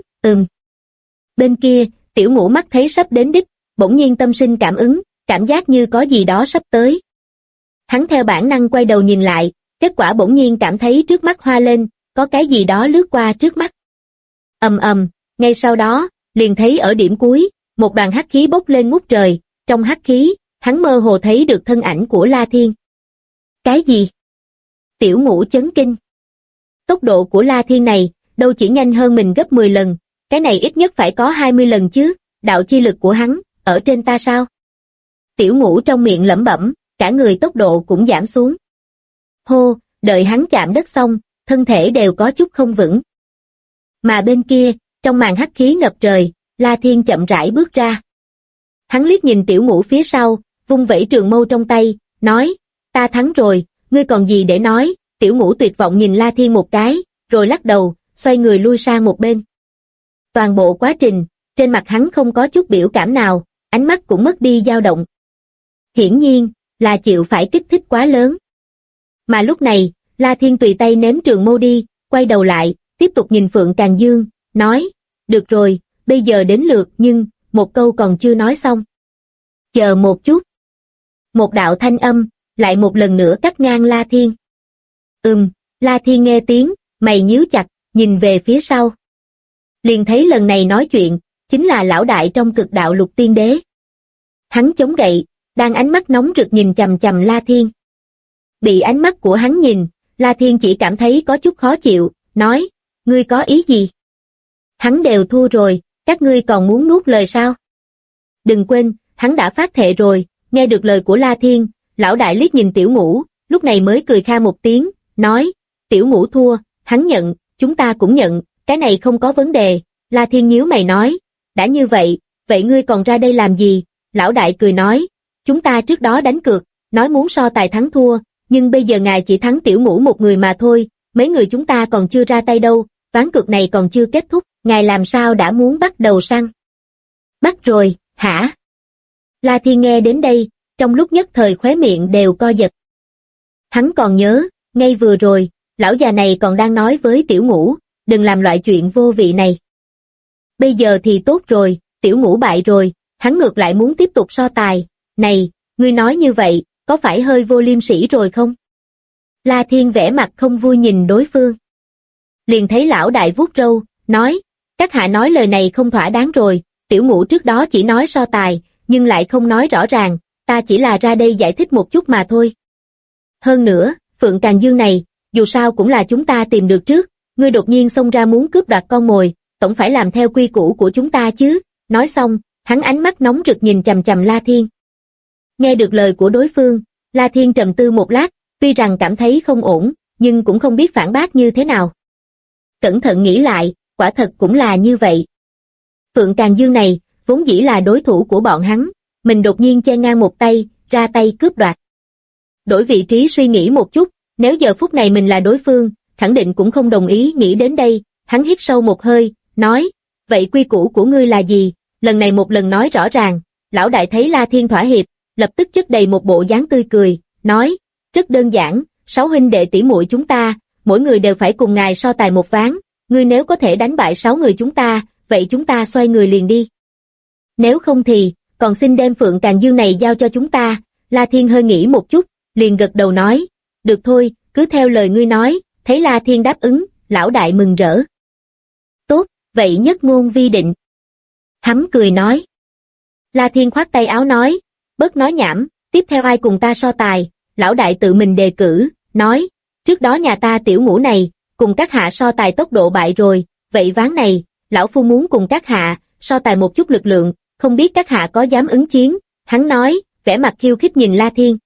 Bên kia, Tiểu Ngũ mắt thấy sắp đến đích, bỗng nhiên tâm sinh cảm ứng, cảm giác như có gì đó sắp tới. Hắn theo bản năng quay đầu nhìn lại, kết quả bỗng nhiên cảm thấy trước mắt hoa lên, có cái gì đó lướt qua trước mắt. Ầm ầm, ngay sau đó, liền thấy ở điểm cuối, một đoàn hắc khí bốc lên ngút trời, trong hắc khí, hắn mơ hồ thấy được thân ảnh của La Thiên. Cái gì? Tiểu Ngũ chấn kinh. Tốc độ của La Thiên này, đâu chỉ nhanh hơn mình gấp 10 lần, cái này ít nhất phải có 20 lần chứ, đạo chi lực của hắn, ở trên ta sao? Tiểu Ngũ trong miệng lẩm bẩm, cả người tốc độ cũng giảm xuống. Hô, đợi hắn chạm đất xong, thân thể đều có chút không vững. Mà bên kia, trong màn hắc khí ngập trời, La Thiên chậm rãi bước ra. Hắn liếc nhìn Tiểu Ngũ phía sau, vung vẩy trường mâu trong tay, nói, ta thắng rồi, ngươi còn gì để nói? Tiểu Ngũ tuyệt vọng nhìn La Thiên một cái, rồi lắc đầu, xoay người lui sang một bên. Toàn bộ quá trình, trên mặt hắn không có chút biểu cảm nào, ánh mắt cũng mất đi dao động. Hiển nhiên, là chịu phải kích thích quá lớn. Mà lúc này, La Thiên tùy tay ném trường mâu đi, quay đầu lại, tiếp tục nhìn Phượng Càn Dương, nói, được rồi, bây giờ đến lượt nhưng, một câu còn chưa nói xong. Chờ một chút. Một đạo thanh âm, lại một lần nữa cắt ngang La Thiên. La Thiên nghe tiếng, mày nhíu chặt, nhìn về phía sau. Liền thấy lần này nói chuyện, chính là lão đại trong Cực Đạo Lục Tiên Đế. Hắn chống gậy, đang ánh mắt nóng rực nhìn chằm chằm La Thiên. Bị ánh mắt của hắn nhìn, La Thiên chỉ cảm thấy có chút khó chịu, nói, ngươi có ý gì? Hắn đều thua rồi, các ngươi còn muốn nuốt lời sao? Đừng quên, hắn đã phát thệ rồi, nghe được lời của La Thiên, lão đại liếc nhìn Tiểu Ngũ, lúc này mới cười kha một tiếng, nói, Tiểu Ngũ thua, hắn nhận, chúng ta cũng nhận, cái này không có vấn đề. La Thiên nhíu mày nói, đã như vậy, vậy ngươi còn ra đây làm gì? Lão đại cười nói, chúng ta trước đó đánh cược, nói muốn so tài thắng thua, nhưng bây giờ ngài chỉ thắng Tiểu Ngũ một người mà thôi, mấy người chúng ta còn chưa ra tay đâu, ván cược này còn chưa kết thúc, ngài làm sao đã muốn bắt đầu săn? Bắt rồi, hả? La Thiên nghe đến đây, trong lúc nhất thời khóe miệng đều co giật. Hắn còn nhớ, ngay vừa rồi, lão già này còn đang nói với Tiểu Ngũ, đừng làm loại chuyện vô vị này. Bây giờ thì tốt rồi, Tiểu Ngũ bại rồi, hắn ngược lại muốn tiếp tục so tài, này, ngươi nói như vậy, có phải hơi vô liêm sỉ rồi không? La Thiên vẻ mặt không vui nhìn đối phương. Liền thấy lão đại vuốt râu, nói, các hạ nói lời này không thỏa đáng rồi, Tiểu Ngũ trước đó chỉ nói so tài, nhưng lại không nói rõ ràng, ta chỉ là ra đây giải thích một chút mà thôi. Hơn nữa, Phượng Càn Dương này, dù sao cũng là chúng ta tìm được trước, ngươi đột nhiên xông ra muốn cướp đoạt con mồi, tổng phải làm theo quy củ của chúng ta chứ. Nói xong, hắn ánh mắt nóng rực nhìn chằm chằm La Thiên. Nghe được lời của đối phương, La Thiên trầm tư một lát, tuy rằng cảm thấy không ổn, nhưng cũng không biết phản bác như thế nào. Cẩn thận nghĩ lại, quả thật cũng là như vậy. Phượng Càn Dương này, vốn dĩ là đối thủ của bọn hắn, mình đột nhiên chen ngang một tay, ra tay cướp đoạt. Đổi vị trí suy nghĩ một chút, nếu giờ phút này mình là đối phương, khẳng định cũng không đồng ý. Nghĩ đến đây, hắn hít sâu một hơi, nói, vậy quy củ của ngươi là gì, lần này một lần nói rõ ràng. Lão đại thấy La Thiên thỏa hiệp, lập tức chất đầy một bộ dáng tươi cười, nói, rất đơn giản, 6 huynh đệ tỷ muội chúng ta, mỗi người đều phải cùng ngài so tài một ván, ngươi nếu có thể đánh bại 6 người chúng ta, vậy chúng ta xoay người liền đi. Nếu không thì, còn xin đem Phượng Càn Dương này giao cho chúng ta. La Thiên hơi nghĩ một chút, liền gật đầu nói, được thôi, cứ theo lời ngươi nói. Thấy La Thiên đáp ứng, lão đại mừng rỡ. Tốt, vậy nhất ngôn vi định. Hắn cười nói. La Thiên khoát tay áo nói, bớt nói nhảm, tiếp theo ai cùng ta so tài. Lão đại tự mình đề cử, nói, trước đó nhà ta tiểu ngũ này, cùng các hạ so tài tốc độ bại rồi, vậy ván này, lão phu muốn cùng các hạ, so tài một chút lực lượng, không biết các hạ có dám ứng chiến. Hắn nói, vẻ mặt khiêu khích nhìn La Thiên.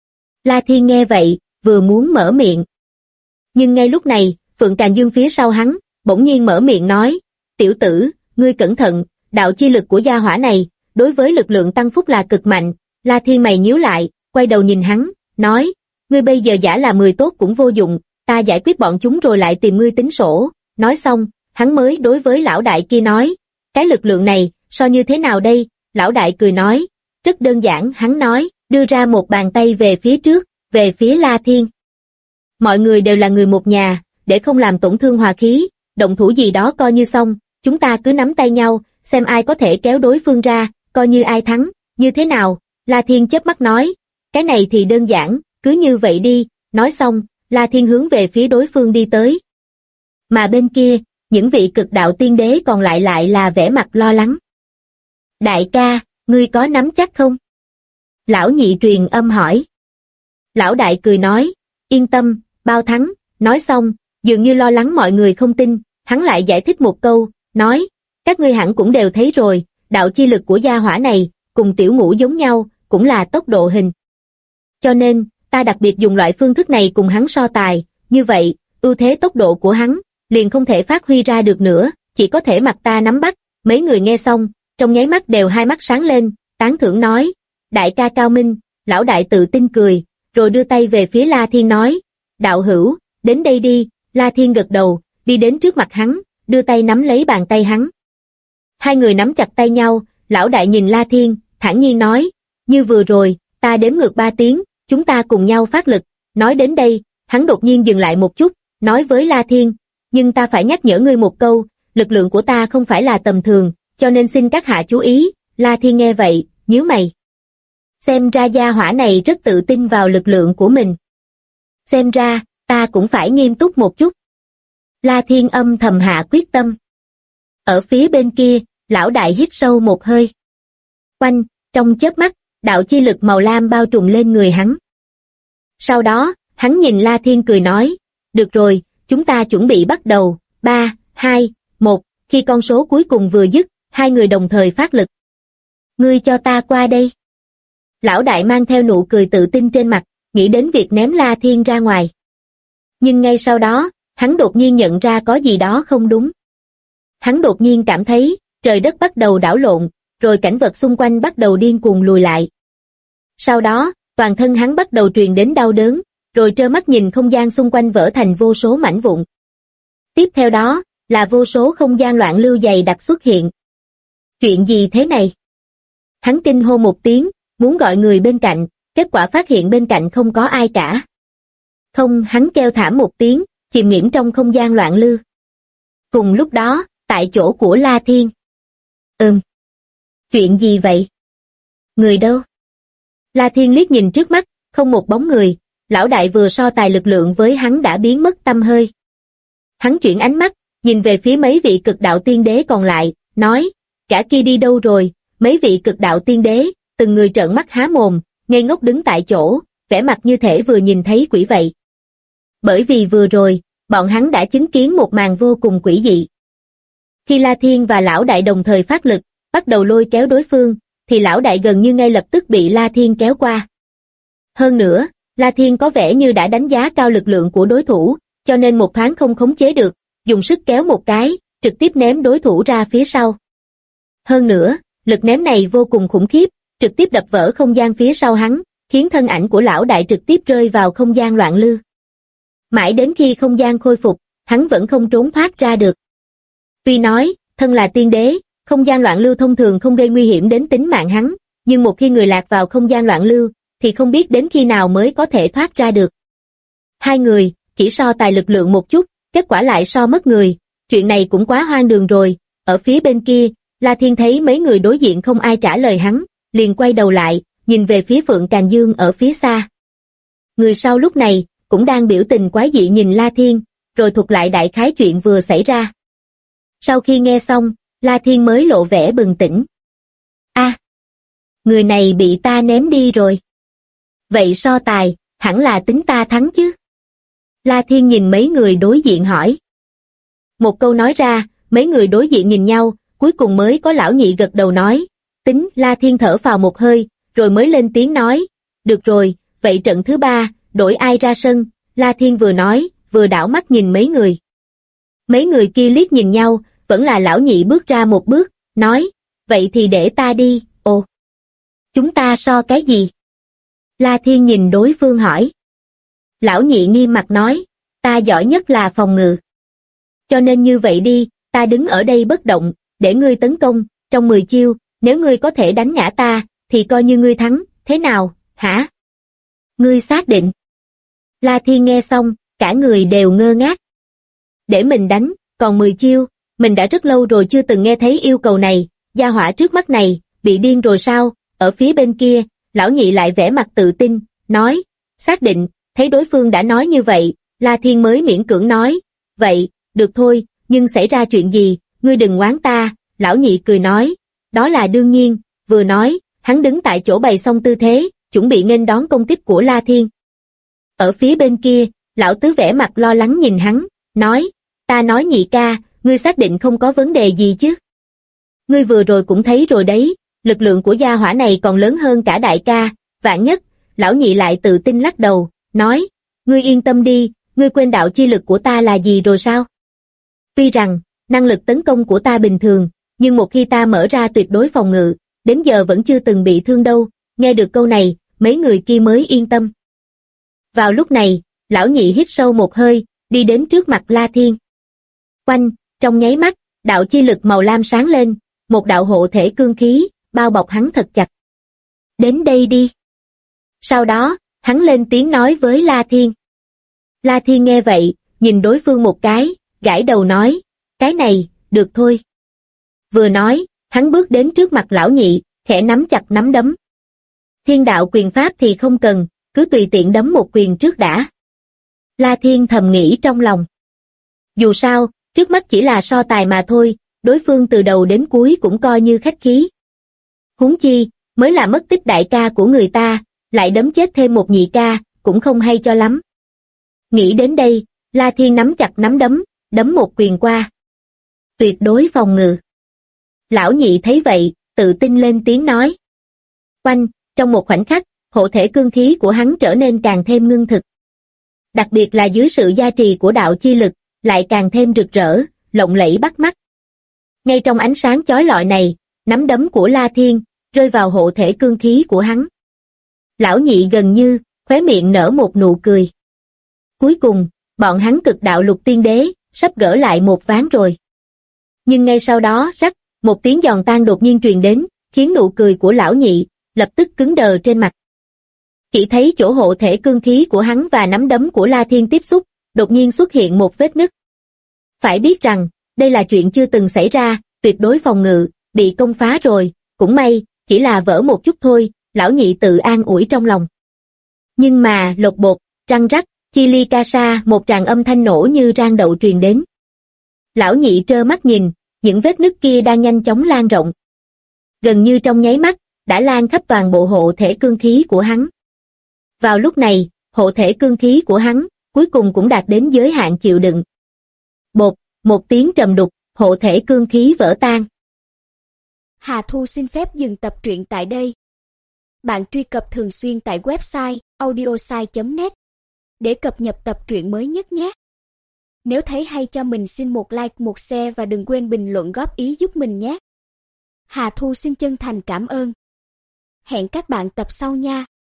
La Thiên nghe vậy, vừa muốn mở miệng. Nhưng ngay lúc này, Phượng Càn Dương phía sau hắn, bỗng nhiên mở miệng nói, tiểu tử, ngươi cẩn thận, đạo chi lực của gia hỏa này, đối với lực lượng tăng phúc là cực mạnh. La Thiên mày nhíu lại, quay đầu nhìn hắn, nói, ngươi bây giờ giả là 10 tốt cũng vô dụng, ta giải quyết bọn chúng rồi lại tìm ngươi tính sổ. Nói xong, hắn mới đối với lão đại kia nói, cái lực lượng này, so như thế nào đây? Lão đại cười nói, rất đơn giản. Hắn nói, đưa ra một bàn tay về phía trước, về phía La Thiên. Mọi người đều là người một nhà, để không làm tổn thương hòa khí, động thủ gì đó coi như xong, chúng ta cứ nắm tay nhau, xem ai có thể kéo đối phương ra, coi như ai thắng, như thế nào? La Thiên chớp mắt nói, cái này thì đơn giản, cứ như vậy đi. Nói xong, La Thiên hướng về phía đối phương đi tới. Mà bên kia, những vị cực đạo tiên đế còn lại là vẻ mặt lo lắng. Đại ca, ngươi có nắm chắc không? Lão nhị truyền âm hỏi. Lão đại cười nói, yên tâm, bao thắng. Nói xong, dường như lo lắng mọi người không tin, hắn lại giải thích một câu, nói, các ngươi hẳn cũng đều thấy rồi, đạo chi lực của gia hỏa này, cùng tiểu ngũ giống nhau, cũng là tốc độ hình. Cho nên, ta đặc biệt dùng loại phương thức này cùng hắn so tài, như vậy, ưu thế tốc độ của hắn, liền không thể phát huy ra được nữa, chỉ có thể mặc ta nắm bắt. Mấy người nghe xong, trong nháy mắt đều hai mắt sáng lên, tán thưởng nói, đại ca cao minh. Lão đại tự tin cười, rồi đưa tay về phía La Thiên nói, đạo hữu, đến đây đi. La Thiên gật đầu, đi đến trước mặt hắn, đưa tay nắm lấy bàn tay hắn. Hai người nắm chặt tay nhau, lão đại nhìn La Thiên, thản nhiên nói, như vừa rồi, ta đếm ngược 3 tiếng, chúng ta cùng nhau phát lực. Nói đến đây, hắn đột nhiên dừng lại một chút, nói với La Thiên, nhưng ta phải nhắc nhở ngươi một câu, lực lượng của ta không phải là tầm thường, cho nên xin các hạ chú ý. La Thiên nghe vậy, nhíu mày. Xem ra gia hỏa này rất tự tin vào lực lượng của mình. Xem ra, ta cũng phải nghiêm túc một chút. La Thiên âm thầm hạ quyết tâm. Ở phía bên kia, lão đại hít sâu một hơi. Oanh, trong chớp mắt, đạo chi lực màu lam bao trùm lên người hắn. Sau đó, hắn nhìn La Thiên cười nói, được rồi, chúng ta chuẩn bị bắt đầu, 3, 2, 1, khi con số cuối cùng vừa dứt, hai người đồng thời phát lực. Ngươi cho ta qua đây. Lão đại mang theo nụ cười tự tin trên mặt, nghĩ đến việc ném La Thiên ra ngoài. Nhưng ngay sau đó, hắn đột nhiên nhận ra có gì đó không đúng. Hắn đột nhiên cảm thấy, trời đất bắt đầu đảo lộn, rồi cảnh vật xung quanh bắt đầu điên cuồng lùi lại. Sau đó, toàn thân hắn bắt đầu truyền đến đau đớn, rồi trơ mắt nhìn không gian xung quanh vỡ thành vô số mảnh vụn. Tiếp theo đó, là vô số không gian loạn lưu dày đặc xuất hiện. Chuyện gì thế này? Hắn kinh hô một tiếng, muốn gọi người bên cạnh, kết quả phát hiện bên cạnh không có ai cả. Không, hắn kêu thảm một tiếng, chìm nghiễm trong không gian loạn lưu. Cùng lúc đó, tại chỗ của La Thiên. Chuyện gì vậy? Người đâu? La Thiên liếc nhìn trước mắt, không một bóng người, lão đại vừa so tài lực lượng với hắn đã biến mất tăm hơi. Hắn chuyển ánh mắt, nhìn về phía mấy vị cực đạo tiên đế còn lại, nói, cả kia đi đâu rồi? Mấy vị cực đạo tiên đế, từng người trợn mắt há mồm, ngây ngốc đứng tại chỗ, vẻ mặt như thể vừa nhìn thấy quỷ vậy. Bởi vì vừa rồi, bọn hắn đã chứng kiến một màn vô cùng quỷ dị. Khi La Thiên và lão đại đồng thời phát lực, bắt đầu lôi kéo đối phương, thì lão đại gần như ngay lập tức bị La Thiên kéo qua. Hơn nữa, La Thiên có vẻ như đã đánh giá cao lực lượng của đối thủ, cho nên một thoáng không khống chế được, dùng sức kéo một cái, trực tiếp ném đối thủ ra phía sau. Hơn nữa, lực ném này vô cùng khủng khiếp, trực tiếp đập vỡ không gian phía sau hắn, khiến thân ảnh của lão đại trực tiếp rơi vào không gian loạn lưu. Mãi đến khi không gian khôi phục, hắn vẫn không trốn thoát ra được. Tuy nói, thân là tiên đế, không gian loạn lưu thông thường không gây nguy hiểm đến tính mạng hắn, nhưng một khi người lạc vào không gian loạn lưu, thì không biết đến khi nào mới có thể thoát ra được. Hai người, chỉ so tài lực lượng một chút, kết quả lại so mất người, chuyện này cũng quá hoang đường rồi. Ở phía bên kia, La Thiên thấy mấy người đối diện không ai trả lời hắn, liền quay đầu lại, nhìn về phía Phượng Càn Dương ở phía xa. Người sau lúc này, cũng đang biểu tình quái dị nhìn La Thiên, rồi thuật lại đại khái chuyện vừa xảy ra. Sau khi nghe xong, La Thiên mới lộ vẻ bừng tỉnh. Người này bị ta ném đi rồi. Vậy so tài, hẳn là tính ta thắng chứ? La Thiên nhìn mấy người đối diện hỏi. Một câu nói ra, mấy người đối diện nhìn nhau, cuối cùng mới có lão nhị gật đầu nói. Tính. La Thiên thở phào một hơi, rồi mới lên tiếng nói. Được rồi, vậy trận thứ 3, đổi ai ra sân? La Thiên vừa nói, vừa đảo mắt nhìn mấy người. Mấy người kia liếc nhìn nhau, vẫn là lão nhị bước ra một bước, nói. Vậy thì để ta đi. Ồ, chúng ta so cái gì? La Thiên nhìn đối phương hỏi. Lão nhị nghiêm mặt nói, ta giỏi nhất là phòng ngự. Cho nên như vậy đi, ta đứng ở đây bất động, để ngươi tấn công, trong 10 chiêu, nếu ngươi có thể đánh ngã ta, thì coi như ngươi thắng, thế nào, hả? Ngươi xác định? La Thiên nghe xong, cả người đều ngơ ngác. Để mình đánh, còn 10 chiêu, mình đã rất lâu rồi chưa từng nghe thấy yêu cầu này, gia hỏa trước mắt này, bị điên rồi sao? Ở phía bên kia, lão nhị lại vẻ mặt tự tin, nói, xác định. Thấy đối phương đã nói như vậy, La Thiên mới miễn cưỡng nói, vậy, được thôi, nhưng xảy ra chuyện gì, ngươi đừng oán ta. Lão nhị cười nói, đó là đương nhiên. Vừa nói, hắn đứng tại chỗ bày xong tư thế, chuẩn bị nghênh đón công kích của La Thiên. Ở phía bên kia, lão tứ vẻ mặt lo lắng nhìn hắn, nói, ta nói nhị ca, ngươi xác định không có vấn đề gì chứ? Ngươi vừa rồi cũng thấy rồi đấy, lực lượng của gia hỏa này còn lớn hơn cả đại ca, vạn nhất. Lão nhị lại tự tin lắc đầu, nói, ngươi yên tâm đi, ngươi quên đạo chi lực của ta là gì rồi sao? Tuy rằng, năng lực tấn công của ta bình thường, nhưng một khi ta mở ra tuyệt đối phòng ngự, đến giờ vẫn chưa từng bị thương đâu. Nghe được câu này, mấy người kia mới yên tâm. Vào lúc này, lão nhị hít sâu một hơi, đi đến trước mặt La Thiên. Oanh, trong nháy mắt, đạo chi lực màu lam sáng lên, một đạo hộ thể cương khí, bao bọc hắn thật chặt. Đến đây đi. Sau đó, hắn lên tiếng nói với La Thiên. La Thiên nghe vậy, nhìn đối phương một cái, gãi đầu nói, cái này, được thôi. Vừa nói, hắn bước đến trước mặt lão nhị, khẽ nắm chặt nắm đấm. Thiên đạo quyền pháp thì không cần, cứ tùy tiện đấm một quyền trước đã. La Thiên thầm nghĩ trong lòng. Dù sao, trước mắt chỉ là so tài mà thôi, đối phương từ đầu đến cuối cũng coi như khách khí. Huống chi, mới là mất tích đại ca của người ta, lại đấm chết thêm một nhị ca, cũng không hay cho lắm. Nghĩ đến đây, La Thiên nắm chặt nắm đấm, đấm một quyền qua. Tuyệt đối phòng ngự. Lão nhị thấy vậy, tự tin lên tiếng nói. Oanh, trong một khoảnh khắc, hộ thể cương khí của hắn trở nên càng thêm ngưng thực. Đặc biệt là dưới sự gia trì của đạo chi lực, lại càng thêm rực rỡ, lộng lẫy bắt mắt. Ngay trong ánh sáng chói lọi này, nắm đấm của La Thiên, rơi vào hộ thể cương khí của hắn. Lão nhị gần như, khóe miệng nở một nụ cười. Cuối cùng, bọn hắn cực đạo lục tiên đế, sắp gỡ lại một ván rồi. Nhưng ngay sau đó, rắc, một tiếng giòn tan đột nhiên truyền đến, khiến nụ cười của lão nhị, lập tức cứng đờ trên mặt. Chỉ thấy chỗ hộ thể cương khí của hắn và nắm đấm của La Thiên tiếp xúc, đột nhiên xuất hiện một vết nứt. Phải biết rằng, đây là chuyện chưa từng xảy ra, tuyệt đối phòng ngự, bị công phá rồi, cũng may, chỉ là vỡ một chút thôi, lão nhị tự an ủi trong lòng. Nhưng mà, lột bột, răng rắc, chi ly ca sa, một tràng âm thanh nổ như rang đậu truyền đến. Lão nhị trơ mắt nhìn, những vết nứt kia đang nhanh chóng lan rộng. Gần như trong nháy mắt, đã lan khắp toàn bộ hộ thể cương khí của hắn. Vào lúc này, hộ thể cương khí của hắn, cuối cùng cũng đạt đến giới hạn chịu đựng. Bột, một tiếng trầm đục, hộ thể cương khí vỡ tan. Hà Thu xin phép dừng tập truyện tại đây. Bạn truy cập thường xuyên tại website audiosai.net để cập nhật tập truyện mới nhất nhé. Nếu thấy hay cho mình xin một like, một share và đừng quên bình luận góp ý giúp mình nhé. Hà Thu xin chân thành cảm ơn. Hẹn các bạn tập sau nha.